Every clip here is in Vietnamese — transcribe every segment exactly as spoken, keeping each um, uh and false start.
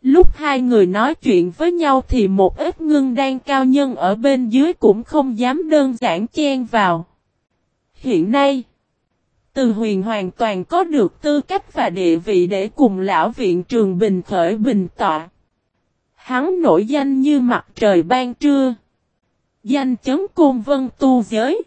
Lúc hai người nói chuyện với nhau thì một ít ngưng đan cao nhân ở bên dưới cũng không dám đơn giản chen vào. Hiện nay, Từ Huyền hoàn toàn có được tư cách và địa vị để cùng lão viện trường bình khởi bình tọa. Hắn nổi danh như mặt trời ban trưa. Danh chấn Côn Vân tu giới.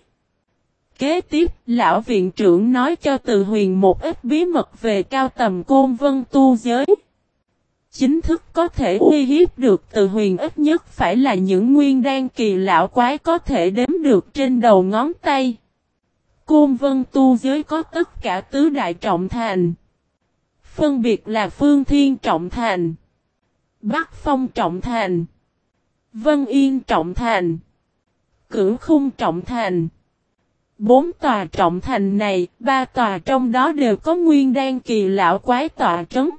Kế tiếp, lão viện trưởng nói cho Từ Huyền một ít bí mật về cao tầm Côn Vân tu giới. Chính thức có thể uy hiếp được Từ Huyền ít nhất phải là những nguyên đan kỳ lão quái có thể đếm được trên đầu ngón tay. Côn Vân tu giới có tất cả tứ đại trọng thành. Phân biệt là Phương Thiên trọng thành, Bắc Phong trọng thành, Vân Yên trọng thành, Cửu Khung trọng thành. Bốn tòa trọng thành này, ba tòa trong đó đều có nguyên đan kỳ lão quái tọa trấn.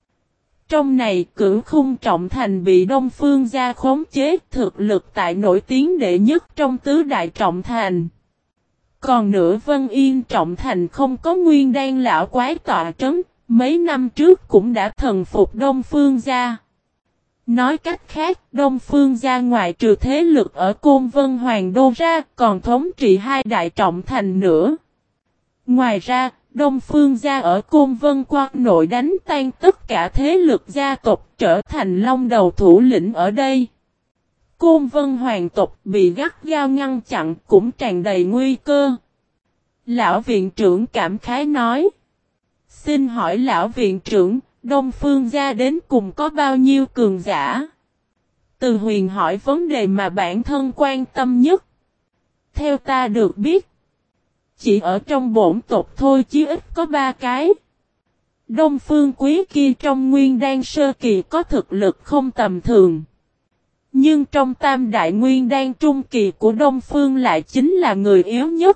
Trong này Cửu Khung trọng thành bị Đông Phương gia khống chế, thực lực tại nổi tiếng đệ nhất trong tứ đại trọng thành. Còn nữa Vân Yên trọng thành không có nguyên đan lão quái tọa trấn, mấy năm trước cũng đã thần phục Đông Phương gia. Nói cách khác, Đông Phương gia ngoại trừ thế lực ở Côn Vân Hoàng Đô ra, còn thống trị hai đại trọng thành nữa. Ngoài ra, Đông Phương gia ở Côn Vân Quan nội đánh tan tất cả thế lực gia tộc, trở thành long đầu thủ lĩnh ở đây. Côn Vân Hoàng tộc bị gắt gao ngăn chặn cũng tràn đầy nguy cơ. Lão viện trưởng cảm khái nói. Xin hỏi lão viện trưởng, Đông Phương gia đến cùng có bao nhiêu cường giả? Từ Huyền hỏi vấn đề mà bản thân quan tâm nhất. Theo ta được biết, chỉ ở trong bổn tộc thôi chứ ít có ba cái. Đông Phương Quý kia trong nguyên đan sơ kỳ có thực lực không tầm thường. Nhưng trong tam đại nguyên đan trung kỳ của Đông Phương lại chính là người yếu nhất.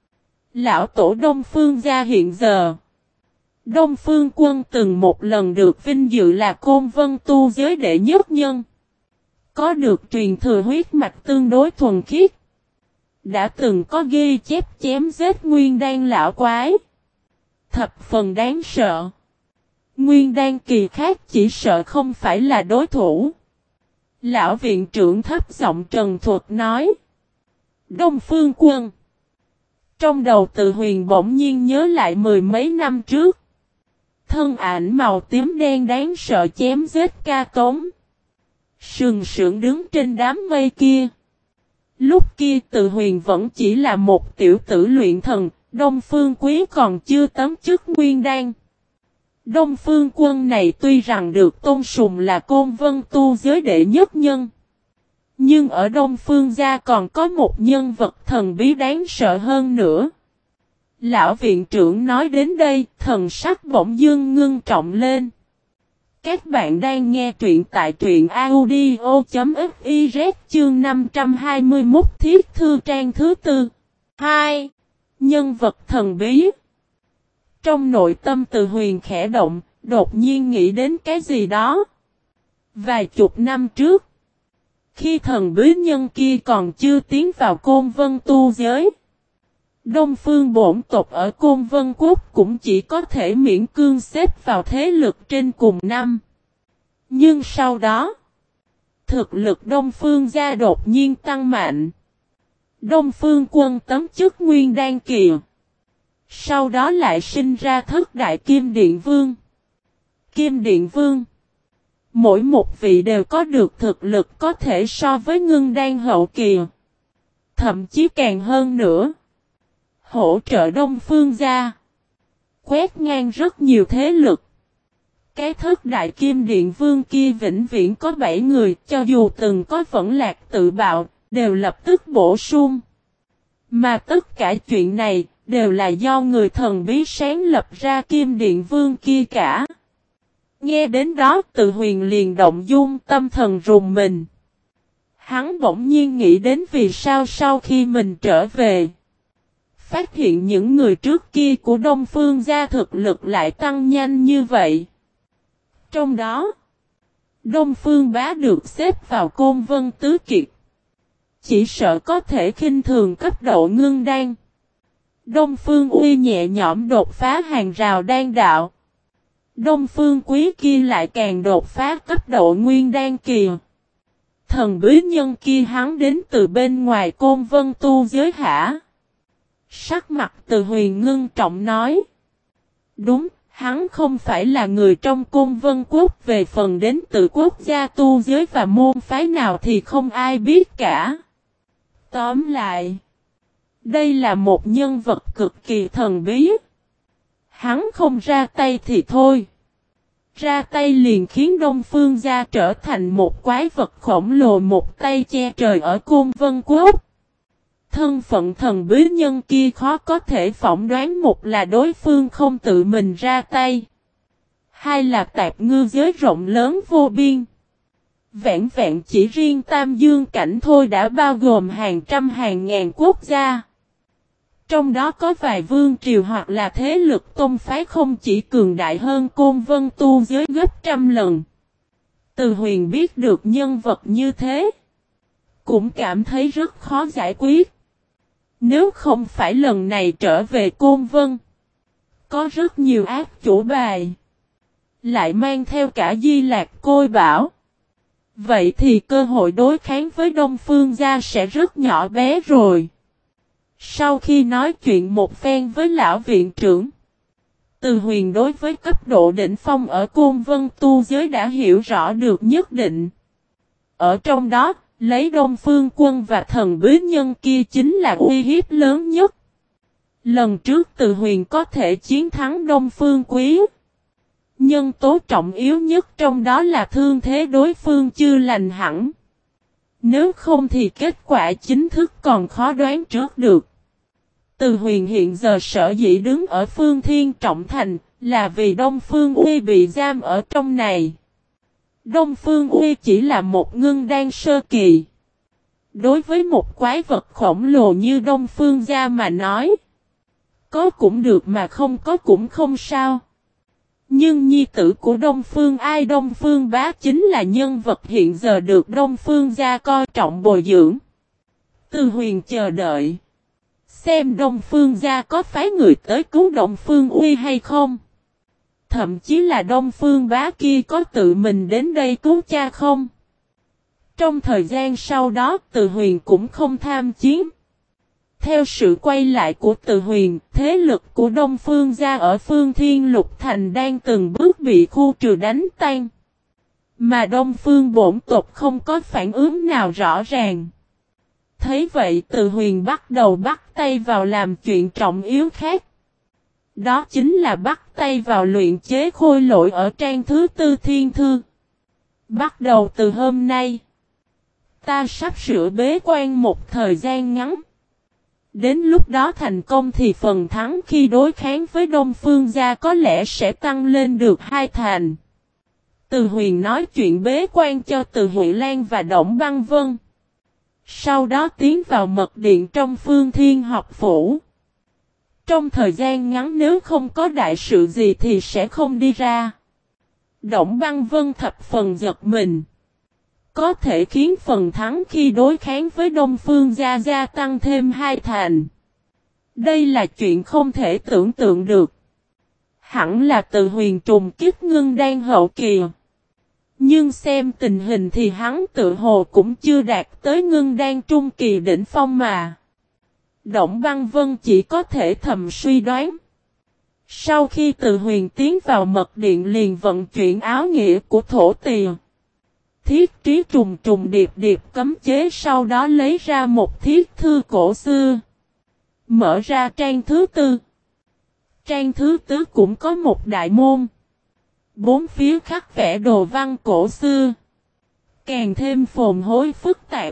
Lão tổ Đông Phương gia hiện giờ. Đông Phương Quân từng một lần được vinh dự là Côn Vân tu giới đệ nhất nhân. Có được truyền thừa huyết mạch tương đối thuần khiết. Đã từng có ghi chép chém giết nguyên đan lão quái. Thập phần đáng sợ. Nguyên đan kỳ khác chỉ sợ không phải là đối thủ. Lão viện trưởng thấp giọng trần thuật nói. Đông Phương Quân. Trong đầu Từ Huyền bỗng nhiên nhớ lại mười mấy năm trước. Thân ảnh màu tím đen đáng sợ chém giết Ca Tống. Sừng sững đứng trên đám mây kia. Lúc kia Từ Huyền vẫn chỉ là một tiểu tử luyện thần, Đông Phương Quý còn chưa tấm chức nguyên đan. Đông Phương Quân này tuy rằng được tôn sùng là Côn Vân tu giới đệ nhất nhân. Nhưng ở Đông Phương gia còn có một nhân vật thần bí đáng sợ hơn nữa. Lão viện trưởng nói đến đây, thần sắc bỗng dưng ngưng trọng lên. Các bạn đang nghe truyện tại truyện audio.fiz chương năm trăm hai mươi mốt thiết thư trang thứ tư. hai. Nhân vật thần bí. Trong nội tâm Từ Huyền khẽ động, đột nhiên nghĩ đến cái gì đó. Vài chục năm trước, khi thần bí nhân kia còn chưa tiến vào Côn Vân tu giới, Đông Phương bổn tộc ở Côn Vân Quốc cũng chỉ có thể miễn cương xếp vào thế lực trên cùng năm. Nhưng sau đó, thực lực Đông Phương gia đột nhiên tăng mạnh. Đông Phương Quân tấm chức nguyên đan kỳ. Sau đó lại sinh ra thất đại Kim Điện Vương. Kim Điện Vương. Mỗi một vị đều có được thực lực có thể so với ngưng đan hậu kỳ. Thậm chí càng hơn nữa. Hỗ trợ Đông Phương gia. Quét ngang rất nhiều thế lực. Cái thất đại Kim Điện Vương kia vĩnh viễn có bảy người, cho dù từng có vẫn lạc tự bạo, đều lập tức bổ sung. Mà tất cả chuyện này, đều là do người thần bí sáng lập ra Kim Điện Vương kia cả. Nghe đến đó Từ Huyền liền động dung, tâm thần rùng mình. Hắn bỗng nhiên nghĩ đến vì sao sau khi mình trở về, phát hiện những người trước kia của Đông Phương gia thực lực lại tăng nhanh như vậy. Trong đó, Đông Phương Bá được xếp vào Côn Vân Tứ Kiệt. Chỉ sợ có thể khinh thường cấp độ ngưng đan. Đông Phương Uy nhẹ nhõm đột phá hàng rào đan đạo. Đông Phương Quý kia lại càng đột phá cấp độ nguyên đan kỳ. Thần bí nhân kia hắn đến từ bên ngoài Côn Vân tu giới hả? Sắc mặt Từ Huyền ngưng trọng nói. Đúng, hắn không phải là người trong Côn Vân Quốc, về phần đến từ quốc gia tu giới và môn phái nào thì không ai biết cả. Tóm lại, đây là một nhân vật cực kỳ thần bí. Hắn không ra tay thì thôi. Ra tay liền khiến Đông Phương gia trở thành một quái vật khổng lồ một tay che trời ở Côn Vân Quốc. Thân phận thần bí nhân kia khó có thể phỏng đoán, một là đối phương không tự mình ra tay, hai là tạp ngư giới rộng lớn vô biên. Vẹn vẹn chỉ riêng Tam Dương cảnh thôi đã bao gồm hàng trăm hàng ngàn quốc gia. Trong đó có vài vương triều hoặc là thế lực tôn phái không chỉ cường đại hơn Côn Vân tu giới gấp trăm lần. Từ Huyền biết được nhân vật như thế, cũng cảm thấy rất khó giải quyết. Nếu không phải lần này trở về Côn Vân, có rất nhiều ác chủ bài, lại mang theo cả Di Lạc Côi Bảo, vậy thì cơ hội đối kháng với Đông Phương gia sẽ rất nhỏ bé rồi. Sau khi nói chuyện một phen với lão viện trưởng, Từ Huyền đối với cấp độ đỉnh phong ở Côn Vân tu giới đã hiểu rõ được nhất định. Ở trong đó, lấy Đông Phương Quân và thần bí nhân kia chính là uy hiếp lớn nhất. Lần trước Từ Huyền có thể chiến thắng Đông Phương Quý. Nhân tố trọng yếu nhất trong đó là thương thế đối phương chưa lành hẳn. Nếu không thì kết quả chính thức còn khó đoán trước được. Từ Huyền hiện giờ sở dĩ đứng ở Phương Thiên Trọng Thành là vì Đông Phương Uy bị giam ở trong này. Đông Phương Uy chỉ là một ngưng đan sơ kỳ. Đối với một quái vật khổng lồ như Đông Phương gia mà nói, có cũng được mà không có cũng không sao. Nhưng nhi tử của Đông Phương Ai, Đông Phương Bá chính là nhân vật hiện giờ được Đông Phương gia coi trọng bồi dưỡng. Từ Huyền chờ đợi xem Đông Phương gia có phái người tới cứu Đông Phương Uy hay không. Thậm chí là Đông Phương Bá kia có tự mình đến đây cứu cha không. Trong thời gian sau đó, Từ Huyền cũng không tham chiến. Theo sự quay lại của Từ Huyền, thế lực của Đông Phương gia ở Phương Thiên Lục Thành đang từng bước bị khu trừ đánh tan. Mà Đông Phương bổn tộc không có phản ứng nào rõ ràng. Thấy vậy Từ Huyền bắt đầu bắt tay vào làm chuyện trọng yếu khác. Đó chính là bắt tay vào luyện chế khôi lỗi ở trang thứ tư thiên thư. Bắt đầu từ hôm nay, ta sắp sửa bế quan một thời gian ngắn. Đến lúc đó thành công thì phần thắng khi đối kháng với Đông Phương gia có lẽ sẽ tăng lên được hai thành. Từ Huyền nói chuyện bế quan cho Từ Huệ Lan và Đổng Băng Vân. Sau đó tiến vào mật điện trong Phương Thiên học phủ. Trong thời gian ngắn nếu không có đại sự gì thì sẽ không đi ra. Đổng Băng Vân thập phần giật mình. Có thể khiến phần thắng khi đối kháng với Đông Phương gia gia tăng thêm hai thành. Đây là chuyện không thể tưởng tượng được. Hẳn là Từ Huyền trùng kích ngưng đan hậu kỳ. Nhưng xem tình hình thì hắn tự hồ cũng chưa đạt tới ngưng đan trung kỳ đỉnh phong mà. Đổng Băng Vân chỉ có thể thầm suy đoán. Sau khi Từ Huyền tiến vào mật điện liền vận chuyển áo nghĩa của thổ tỳ. Thiết trí trùng trùng điệp điệp cấm chế, sau đó lấy ra một thiết thư cổ xưa. Mở ra trang thứ tư. Trang thứ tứ cũng có một đại môn. Bốn phía khắc vẽ đồ văn cổ xưa. Càng thêm phồn hối phức tạp.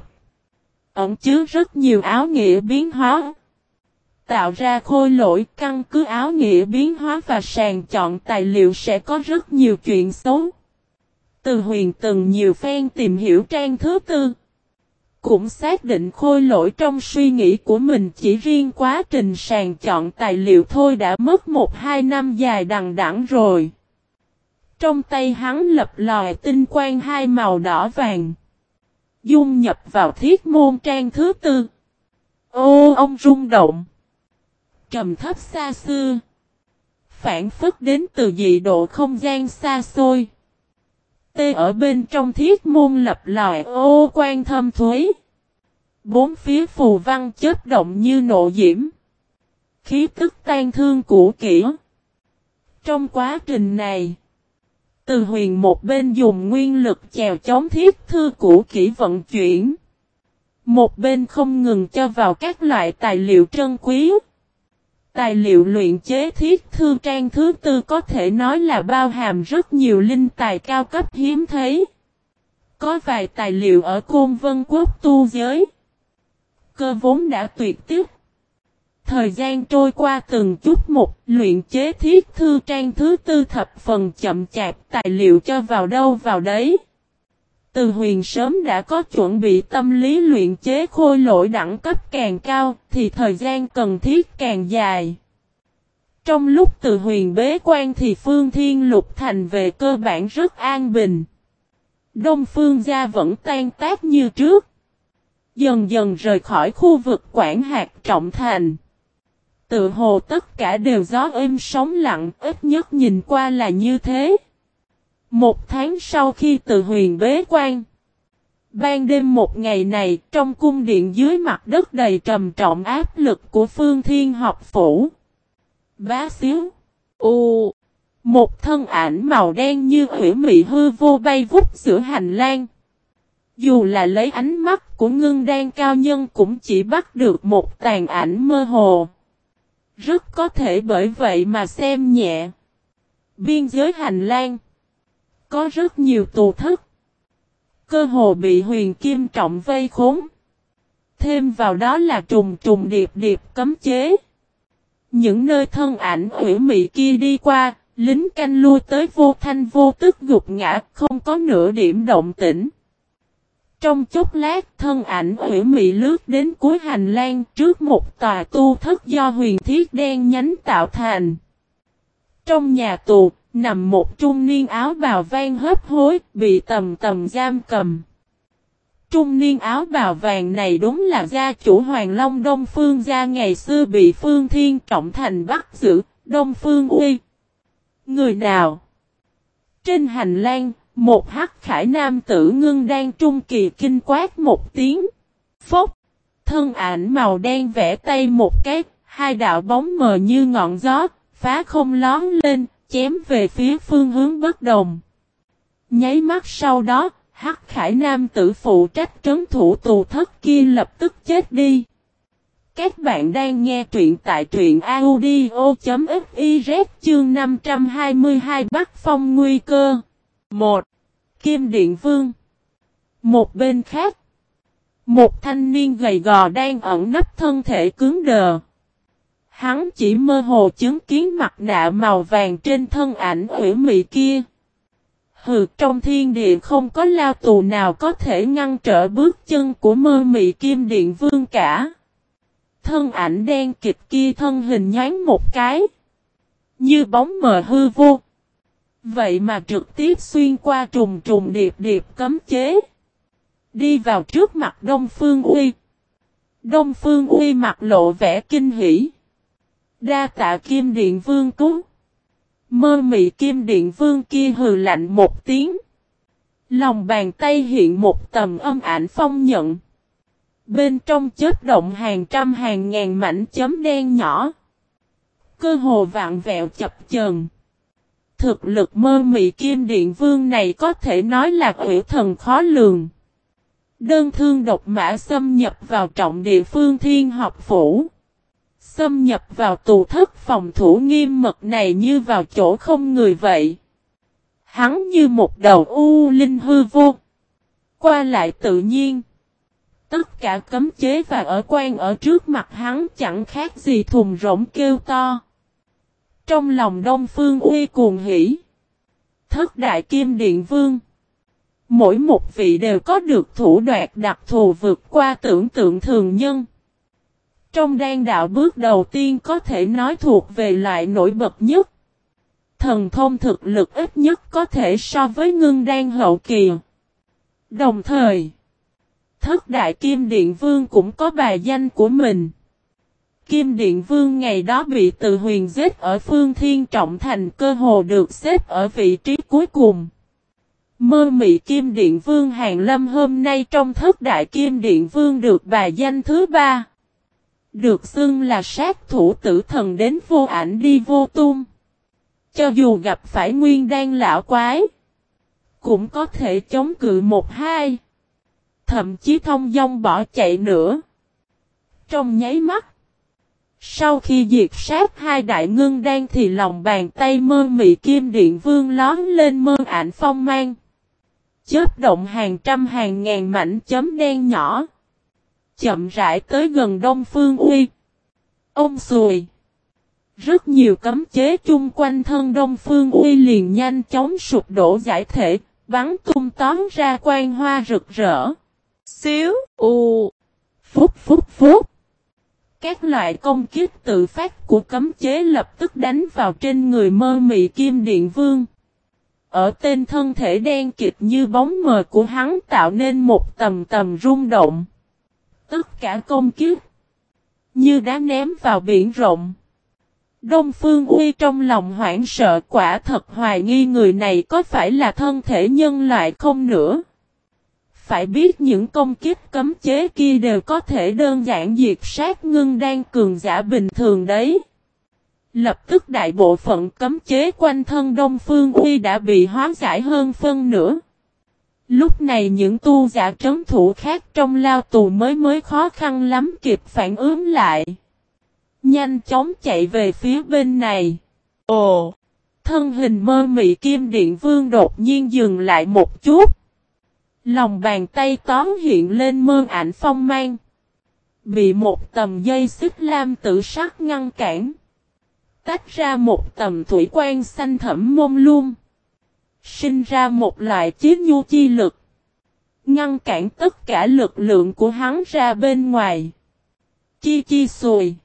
Ẩn chứa rất nhiều áo nghĩa biến hóa. Tạo ra khôi lỗi, căn cứ áo nghĩa biến hóa và sàng chọn tài liệu sẽ có rất nhiều chuyện xấu. Từ Huyền từng nhiều phen tìm hiểu trang thứ tư. Cũng xác định khôi lỗi trong suy nghĩ của mình chỉ riêng quá trình sàng chọn tài liệu thôi đã mất một hai năm dài đằng đẵng rồi. Trong tay hắn lập lòi tinh quang hai màu đỏ vàng. Dung nhập vào thiết môn trang thứ tư. Ô ông rung động. Trầm thấp xa xưa. phản phất đến từ dị độ không gian xa xôi. Tê ở bên trong thiết môn lập lòi ô quan thâm thuế. Bốn phía phù văn chớp động như nộ diễm. Khí tức tan thương cũ kỹ. Trong quá trình này, Từ Huyền một bên dùng nguyên lực chèo chống thiết thư cũ kỹ vận chuyển. Một bên không ngừng cho vào các loại tài liệu trân quý. Tài liệu luyện chế thiết thư trang thứ tư có thể nói là bao hàm rất nhiều linh tài cao cấp hiếm thấy. Có vài tài liệu ở Côn Vân Quốc tu giới. Cơ vốn đã tuyệt tiếp. Thời gian trôi qua từng chút một, luyện chế thiết thư trang thứ tư thập phần chậm chạp, tài liệu cho vào đâu vào đấy. Từ Huyền sớm đã có chuẩn bị tâm lý luyện chế khôi lỗi đẳng cấp càng cao, thì thời gian cần thiết càng dài. Trong lúc Từ Huyền bế quan thì Phương Thiên Lục Thành về cơ bản rất an bình. Đông Phương gia vẫn tan tác như trước. Dần dần rời khỏi khu vực quản hạt trọng thành. Tự hồ tất cả đều gió êm sóng lặng, ít nhất nhìn qua là như thế. Một tháng sau khi Từ Huyền bế quan. Ban đêm một ngày này, trong cung điện dưới mặt đất đầy trầm trọng áp lực của Phương Thiên học phủ. Bá xíu. U. Một thân ảnh màu đen như hủy mị hư vô bay vút giữa hành lang. Dù là lấy ánh mắt của ngưng đan cao nhân cũng chỉ bắt được một tàn ảnh mơ hồ. Rất có thể bởi vậy mà xem nhẹ. Biên giới hành lang. Có rất nhiều tù thất. Cơ hồ bị huyền kim trọng vây khốn. Thêm vào đó là trùng trùng điệp điệp cấm chế. Những nơi thân ảnh hủy mị kia đi qua, lính canh lui tới vô thanh vô tức gục ngã, không có nửa điểm động tĩnh. Trong chốc lát, thân ảnh hủy mị lướt đến cuối hành lang trước một tòa tu thất do huyền thiết đen nhánh tạo thành. Trong nhà tù, nằm một trung niên áo bào vàng hấp hối, bị tầm tầm giam cầm. Trung niên áo bào vàng này đúng là gia chủ Hoàng Long Đông Phương gia ngày xưa bị Phương Thiên Trọng Thành bắt giữ, Đông Phương Uy. Người nào? Trên hành lang, một hắc khải nam tử ngưng đang trung kỳ kinh quát một tiếng. Phốc! Thân ảnh màu đen vẽ tay một cái, hai đạo bóng mờ như ngọn gió, phá không lón lên, chém về phía phương hướng bất đồng. Nháy mắt sau đó, hắc khải nam tử phụ trách trấn thủ tù thất kia lập tức chết đi. Các bạn đang nghe truyện tại truyện audio.fiz chương năm trăm hai mươi hai Bắc Phong nguy cơ. một. Kim Điện Vương. Một bên khác, một thanh niên gầy gò đang ẩn nấp thân thể cứng đờ. Hắn chỉ mơ hồ chứng kiến mặt nạ màu vàng trên thân ảnh hủy mị kia. Hừ, trong thiên địa không có lao tù nào có thể ngăn trở bước chân của mơ mị Kim Điện Vương cả. Thân ảnh đen kịch kia thân hình nhoáng một cái, như bóng mờ hư vô. Vậy mà trực tiếp xuyên qua trùng trùng điệp điệp cấm chế, đi vào trước mặt Đông Phương Uy. Đông Phương Uy mặt lộ vẻ kinh hỉ. Đa tạ Kim Điện Vương cứu. Mơ mị Kim Điện Vương kia hừ lạnh một tiếng. Lòng bàn tay hiện một tầm âm ảnh phong nhận. Bên trong chớp động hàng trăm hàng ngàn mảnh chấm đen nhỏ. Cơ hồ vạn vẹo chập chờn. Thực lực mơ mị Kim Điện Vương này có thể nói là quỷ thần khó lường. Đơn thương độc mã xâm nhập vào trọng địa Phương Thiên học phủ. Xâm nhập vào tù thất phòng thủ nghiêm mật này như vào chỗ không người vậy. Hắn như một đầu u linh hư vô. Qua lại tự nhiên. Tất cả cấm chế và ở quan ở trước mặt hắn chẳng khác gì thùng rỗng kêu to. Trong lòng Đông Phương Uy cuồng hỉ. Thất đại Kim Điện Vương. Mỗi một vị đều có được thủ đoạn đặc thù vượt qua tưởng tượng thường nhân. Trong đan đạo bước đầu tiên có thể nói thuộc về loại nổi bật nhất. Thần thông thực lực ít nhất có thể so với ngưng đan hậu kỳ. Đồng thời, thất đại Kim Điện Vương cũng có bài danh của mình. Kim Điện Vương ngày đó bị Từ Huyền giết ở Phương Thiên Trọng Thành, cơ hồ được xếp ở vị trí cuối cùng. Mơ Mị Kim Điện Vương Hàn Lâm hôm nay trong thất đại Kim Điện Vương được bài danh thứ ba. Được xưng là sát thủ tử thần đến vô ảnh đi vô tung. Cho dù gặp phải nguyên đan lão quái, cũng có thể chống cự một hai. Thậm chí thông dong bỏ chạy nữa. Trong nháy mắt, sau khi diệt sát hai đại ngưng đan thì lòng bàn tay Mơ Mị Kim Điện Vương lón lên mơ ảnh phong mang. Chớp động hàng trăm hàng ngàn mảnh chấm đen nhỏ. Chậm rãi tới gần Đông Phương Uy. Ông Sùi. Rất nhiều cấm chế chung quanh thân Đông Phương Uy liền nhanh chóng sụp đổ giải thể, bắn tung tóm ra quang hoa rực rỡ. Xíu, u, phúc phúc phúc. Các loại công kích tự phát của cấm chế lập tức đánh vào trên người Mơ Mị Kim Điện Vương. Ở tên thân thể đen kịt như bóng mờ của hắn tạo nên một tầm tầm rung động. Tất cả công kích như đá ném vào biển rộng. Đông Phương Uy trong lòng hoảng sợ, quả thật hoài nghi người này có phải là thân thể nhân loại không nữa. Phải biết những công kích cấm chế kia đều có thể đơn giản diệt sát ngưng đan cường giả bình thường đấy. Lập tức đại bộ phận cấm chế quanh thân Đông Phương Uy đã bị hóa giải hơn phân nửa. Lúc này những tu giả trấn thủ khác trong lao tù mới mới khó khăn lắm kịp phản ứng lại. Nhanh chóng chạy về phía bên này. Ồ! Thân hình Mơ Mị Kim Điện Vương đột nhiên dừng lại một chút. Lòng bàn tay tóm hiện lên mơ ảnh phong mang. Bị một tầm dây xích lam tử sắc ngăn cản. Tách ra một tầm thủy quang xanh thẫm mông lung. Sinh ra một loại chí nhu chi lực. Ngăn cản tất cả lực lượng của hắn ra bên ngoài. Chi chi xùi.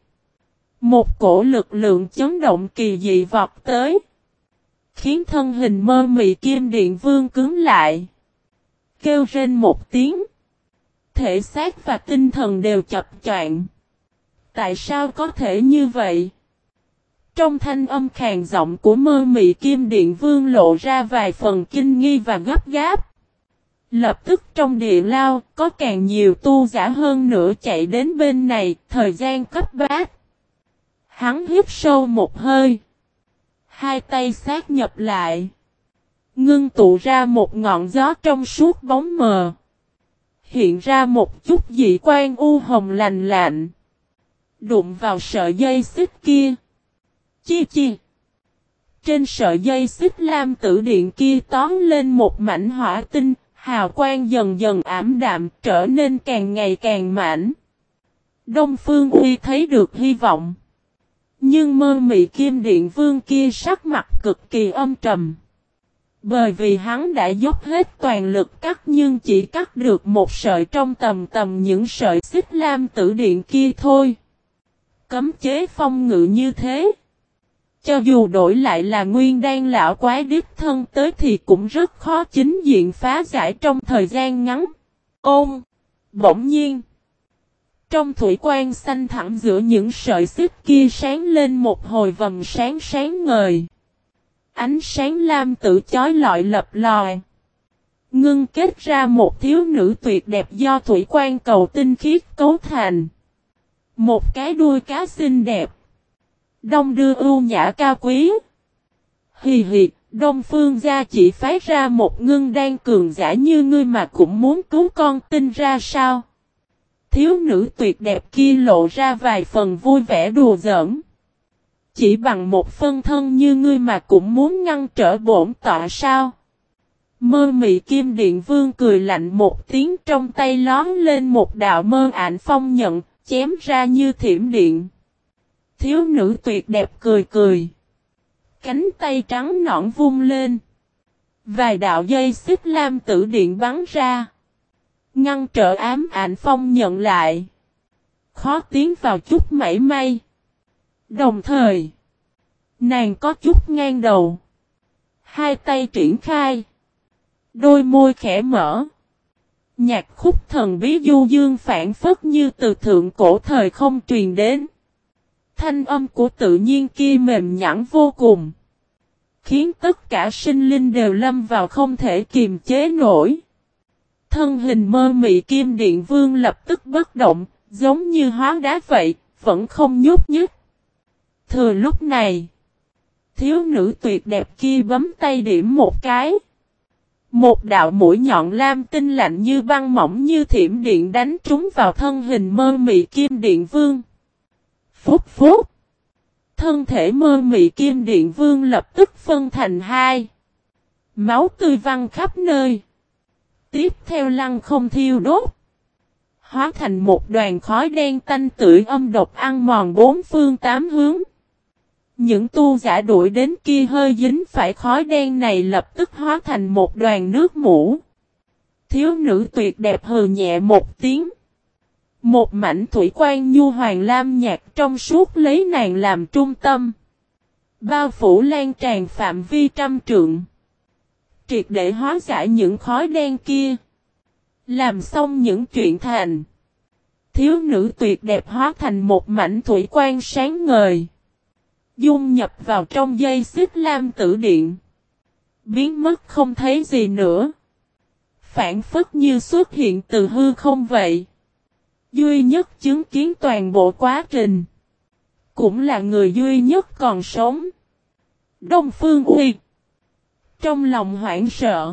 Một cổ lực lượng chấn động kỳ dị vọt tới. Khiến thân hình Mơ Mị Kim Điện Vương cứng lại. Kêu rên một tiếng. Thể xác và tinh thần đều chập choạng. Tại sao có thể như vậy? Trong thanh âm khàn giọng của Mơ Mị Kim Điện Vương lộ ra vài phần kinh nghi và gấp gáp. Lập tức trong địa lao có càng nhiều tu giả hơn nữa chạy đến bên này, thời gian cấp bách. Hắn hít sâu một hơi. Hai tay sát nhập lại. Ngưng tụ ra một ngọn gió trong suốt bóng mờ. Hiện ra một chút dị quan u hồng lành lạnh. Đụng vào sợi dây xích kia. Chi chi. Trên sợi dây xích lam tử điện kia tóm lên một mảnh hỏa tinh. Hào quang dần dần ảm đạm trở nên càng ngày càng mãnh. Đông Phương Uy thấy được hy vọng. Nhưng Mơ Mị Kim Điện Vương kia sắc mặt cực kỳ âm trầm. Bởi vì hắn đã dốc hết toàn lực cắt nhưng chỉ cắt được một sợi trong tầm tầm những sợi xích lam tử điện kia thôi. Cấm chế phong ngự như thế. Cho dù đổi lại là nguyên đan lão quái đích thân tới thì cũng rất khó chính diện phá giải trong thời gian ngắn. Ôm! Bỗng nhiên! Trong thủy quang xanh thẳm giữa những sợi xích kia sáng lên một hồi vầng sáng sáng ngời. Ánh sáng lam tự chói lọi lập lòi. Ngưng kết ra một thiếu nữ tuyệt đẹp do thủy quang cầu tinh khiết cấu thành. Một cái đuôi cá xinh đẹp. Đông đưa ưu nhã cao quý. Hì hì, Đông Phương gia chỉ phái ra một ngưng đan cường giả như ngươi mà cũng muốn cứu con tin ra sao? Thiếu nữ tuyệt đẹp kia lộ ra vài phần vui vẻ đùa giỡn. Chỉ bằng một phân thân như ngươi mà cũng muốn ngăn trở bổn tọa sao? Mơ Mị Kim Điện Vương cười lạnh một tiếng, trong tay lón lên một đạo mơ ảnh phong nhận, chém ra như thiểm điện. Thiếu nữ tuyệt đẹp cười cười. Cánh tay trắng nõn vung lên. Vài đạo dây xích lam tử điện bắn ra. Ngăn trở ám ảnh phong nhận lại. Khó tiến vào chút mảy may. Đồng thời, nàng có chút ngang đầu. Hai tay triển khai. Đôi môi khẽ mở. Nhạc khúc thần bí du dương phản phất như từ thượng cổ thời không truyền đến. Thanh âm của tự nhiên kia mềm nhẵn vô cùng, khiến tất cả sinh linh đều lâm vào không thể kiềm chế nổi. Thân hình mơ mị Kim Điện Vương lập tức bất động, giống như hóa đá vậy, vẫn không nhúc nhích. Thừa lúc này, thiếu nữ tuyệt đẹp kia bấm tay điểm một cái. Một đạo mũi nhọn lam tinh lạnh như băng mỏng như thiểm điện đánh trúng vào thân hình mơ mị Kim Điện Vương. Phúc phúc! Thân thể mơ mị Kim Điện Vương lập tức phân thành hai. Máu tươi văng khắp nơi. Tiếp theo lăng không thiêu đốt, hóa thành một đoàn khói đen tanh tưởi âm độc ăn mòn bốn phương tám hướng. Những tu giả đuổi đến kia hơi dính phải khói đen này lập tức hóa thành một đoàn nước mũ. Thiếu nữ tuyệt đẹp hừ nhẹ một tiếng. Một mảnh thủy quan nhu hoàng lam nhạt trong suốt lấy nàng làm trung tâm, bao phủ lan tràn phạm vi trăm trượng, triệt để hóa giải những khói đen kia. Làm xong những chuyện thành, thiếu nữ tuyệt đẹp hóa thành một mảnh thủy quan sáng ngời, dung nhập vào trong dây xích lam tử điện, biến mất không thấy gì nữa, phản phất như xuất hiện từ hư không vậy. Duy nhất chứng kiến toàn bộ quá trình, cũng là người duy nhất còn sống, Đông Phương Uy. Trong lòng hoảng sợ,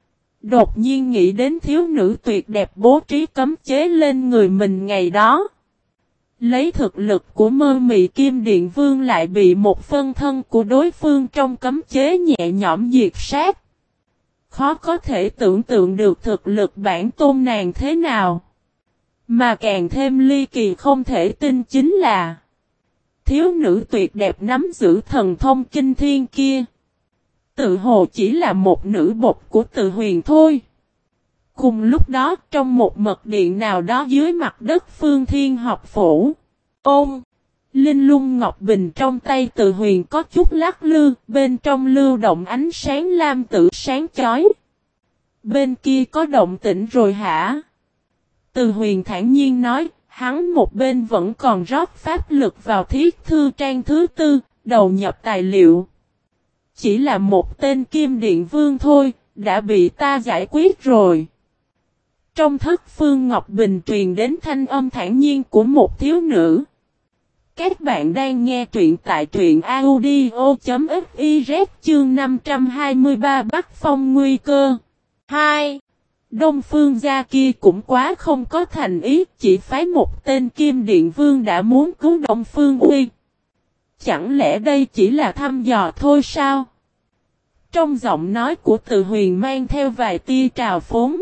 đột nhiên nghĩ đến thiếu nữ tuyệt đẹp bố trí cấm chế lên người mình ngày đó. Lấy thực lực của mơ mị Kim Điện Vương lại bị một phân thân của đối phương trong cấm chế nhẹ nhõm diệt sát. Khó có thể tưởng tượng được thực lực bản tôn nàng thế nào. Mà càng thêm ly kỳ không thể tin chính là thiếu nữ tuyệt đẹp nắm giữ thần thông kinh thiên kia, tự hồ chỉ là một nữ bột của Từ Huyền thôi. Cùng lúc đó trong một mật điện nào đó dưới mặt đất Phương Thiên học phủ, ôm Linh Lung Ngọc Bình trong tay Từ Huyền có chút lắc lư, bên trong lưu động ánh sáng lam tử sáng chói. Bên kia có động tĩnh rồi hả? Từ Huyền thản nhiên nói, hắn một bên vẫn còn rót pháp lực vào thiết thư trang thứ tư, đầu nhập tài liệu. Chỉ là một tên Kim Điện Vương thôi, đã bị ta giải quyết rồi. Trong thất Phương Ngọc Bình truyền đến thanh âm thản nhiên của một thiếu nữ. Các bạn đang nghe truyện tại truyện audio.fiz chương năm trăm hai mươi ba Bắc Phong nguy cơ. hai. Đông Phương gia kia cũng quá không có thành ý, chỉ phái một tên Kim Điện Vương đã muốn cứu Đông Phương Uy. Chẳng lẽ đây chỉ là thăm dò thôi sao? Trong giọng nói của Từ Huyền mang theo vài tia trào phúng.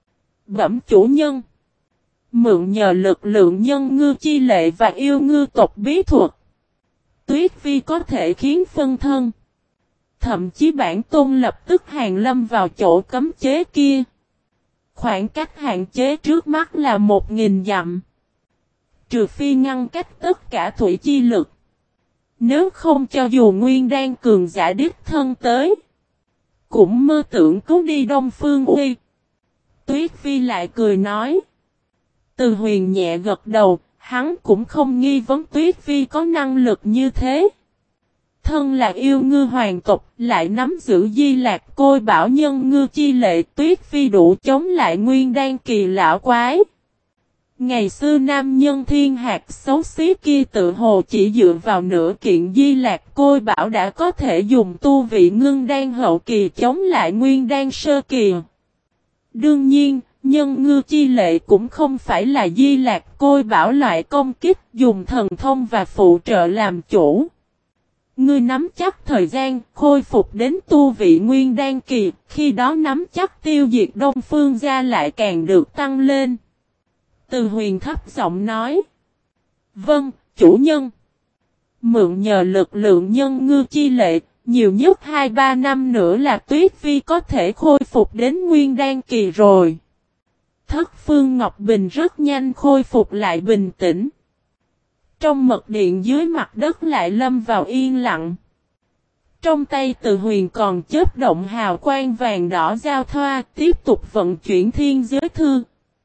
Bẩm chủ nhân, mượn nhờ lực lượng nhân ngư chi lệ và yêu ngư tộc bí thuật, Tuyết Vi có thể khiến phân thân, thậm chí bản tôn lập tức hàng lâm vào chỗ cấm chế kia. Khoảng cách hạn chế trước mắt là một nghìn dặm. Trừ phi ngăn cách tất cả thủy chi lực. Nếu không cho dù nguyên đan cường giả đích thân tới, cũng mơ tưởng cứu đi Đông Phương Uy. Tuyết Vi lại cười nói. Từ Huyền nhẹ gật đầu, hắn cũng không nghi vấn Tuyết Vi có năng lực như thế. Thân là yêu ngư hoàng tộc, lại nắm giữ di lạc côi bảo nhân ngư chi lệ, Tuyết Vi đủ chống lại nguyên đan kỳ lão quái. Ngày xưa nam nhân thiên hạt xấu xí kia tự hồ chỉ dựa vào nửa kiện di lạc côi bảo đã có thể dùng tu vị ngưng đan hậu kỳ chống lại nguyên đan sơ kỳ. Đương nhiên, nhân ngư chi lệ cũng không phải là di lạc côi bảo loại công kích dùng thần thông và phụ trợ làm chủ. Ngươi nắm chắc thời gian khôi phục đến tu vị nguyên đan kỳ, khi đó nắm chắc tiêu diệt Đông Phương gia lại càng được tăng lên. Từ Huyền thấp giọng nói. Vâng, chủ nhân. Mượn nhờ lực lượng nhân ngư chi lệ, nhiều nhất hai ba năm nữa là Tuyết Vi có thể khôi phục đến nguyên đan kỳ rồi. Thất Phương Ngọc Bình rất nhanh khôi phục lại bình tĩnh. Trong mật điện dưới mặt đất lại lâm vào yên lặng. Trong tay Từ Huyền còn chớp động hào quang vàng đỏ giao thoa, tiếp tục vận chuyển thiên giới thư.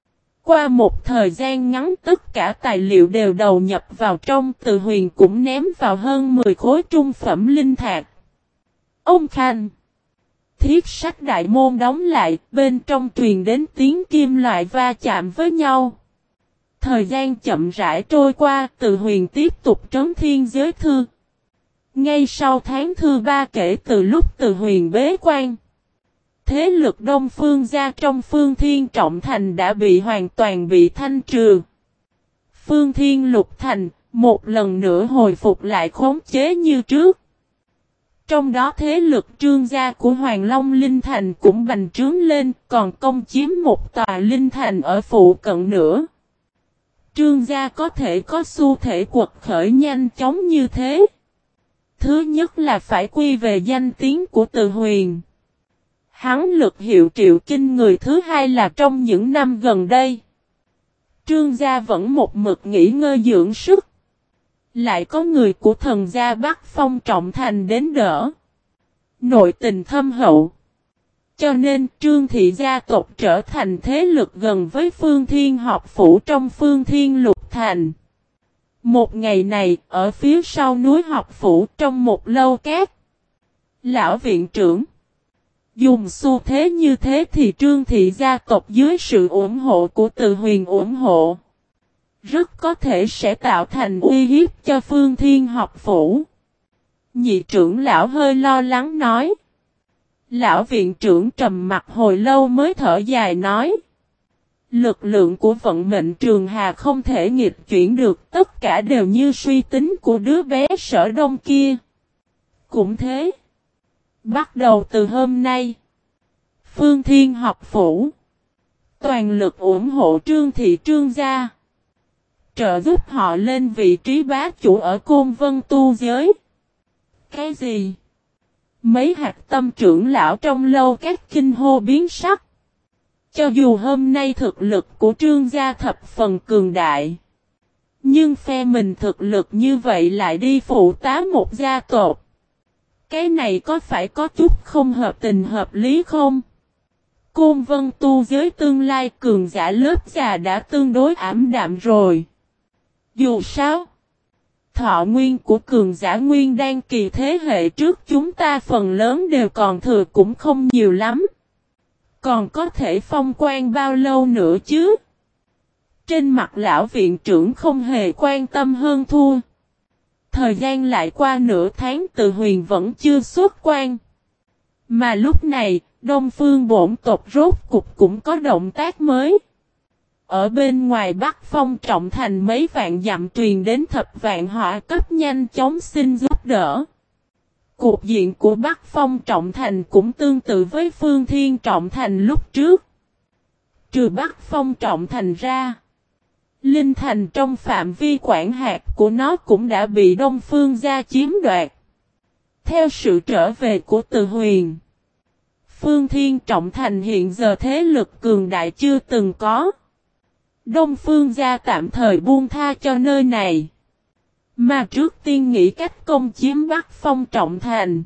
Qua một thời gian ngắn tất cả tài liệu đều đầu nhập vào trong, Từ Huyền cũng ném vào hơn mười khối trung phẩm linh thạch. Ông Khanh! Thiết sách đại môn đóng lại, bên trong truyền đến tiếng kim loại va chạm với nhau. Thời gian chậm rãi trôi qua, Từ Huyền tiếp tục trấn thiên giới thư. Ngay sau tháng thứ ba kể từ lúc Từ Huyền bế quan, thế lực Đông Phương gia trong Phương Thiên Trọng Thành đã bị hoàn toàn bị thanh trừ. Phương Thiên Lục Thành, một lần nữa hồi phục lại khống chế như trước. Trong đó thế lực Trương gia của Hoàng Long Linh Thành cũng bành trướng lên, còn công chiếm một tòa Linh Thành ở phụ cận nữa. Trương gia có thể có xu thể quật khởi nhanh chóng như thế. Thứ nhất là phải quy về danh tiếng của Từ Huyền. Hắn lực hiệu triệu kinh người, thứ hai là trong những năm gần đây, Trương gia vẫn một mực nghỉ ngơi dưỡng sức. Lại có người của thần gia Bắc Phong Trọng Thành đến đỡ. Nội tình thâm hậu. Cho nên Trương thị gia tộc trở thành thế lực gần với Phương Thiên học phủ trong Phương Thiên Lục Thành. Một ngày này, ở phía sau núi học phủ trong một lâu cát, lão viện trưởng dùng xu thế như thế thì Trương thị gia tộc dưới sự ủng hộ của Từ Huyền ủng hộ, rất có thể sẽ tạo thành uy hiếp cho Phương Thiên học phủ. Nhị trưởng lão hơi lo lắng nói. Lão viện trưởng trầm mặt hồi lâu mới thở dài nói. Lực lượng của vận mệnh Trường Hà không thể nghịch chuyển được, tất cả đều như suy tính của đứa bé Sở Đông kia. Cũng thế. Bắt đầu từ hôm nay, Phương Thiên học phủ toàn lực ủng hộ Trương thị Trương gia, trợ giúp họ lên vị trí bá chủ ở Côn Vân tu giới. Cái gì? Mấy hạt tâm trưởng lão trong lâu các kinh hô biến sắc. Cho dù hôm nay thực lực của Trương gia thập phần cường đại, nhưng phe mình thực lực như vậy lại đi phụ tá một gia tộc. Cái này có phải có chút không hợp tình hợp lý không? Côn Vân tu giới tương lai cường giả lớp già đã tương đối ảm đạm rồi. Dù sao, thọ nguyên của cường giả nguyên đan kỳ thế hệ trước chúng ta phần lớn đều còn thừa cũng không nhiều lắm. Còn có thể phong quan bao lâu nữa chứ? Trên mặt lão viện trưởng không hề quan tâm hơn thua. Thời gian lại qua nửa tháng, Từ Huyền vẫn chưa xuất quan. Mà lúc này, Đông Phương bổn tộc rốt cục cũng có động tác mới. Ở bên ngoài Bắc Phong Trọng Thành mấy vạn dặm truyền đến thập vạn hỏa cấp nhanh chóng xin giúp đỡ. Cục diện của Bắc Phong Trọng Thành cũng tương tự với Phương Thiên Trọng Thành lúc trước. Trừ Bắc Phong Trọng Thành ra, Linh Thành trong phạm vi quản hạt của nó cũng đã bị Đông Phương gia chiếm đoạt. Theo sự trở về của Từ Huyền, Phương Thiên Trọng Thành hiện giờ thế lực cường đại chưa từng có. Đông Phương gia tạm thời buông tha cho nơi này, mà trước tiên nghĩ cách công chiếm Bắc Phong Trọng Thành.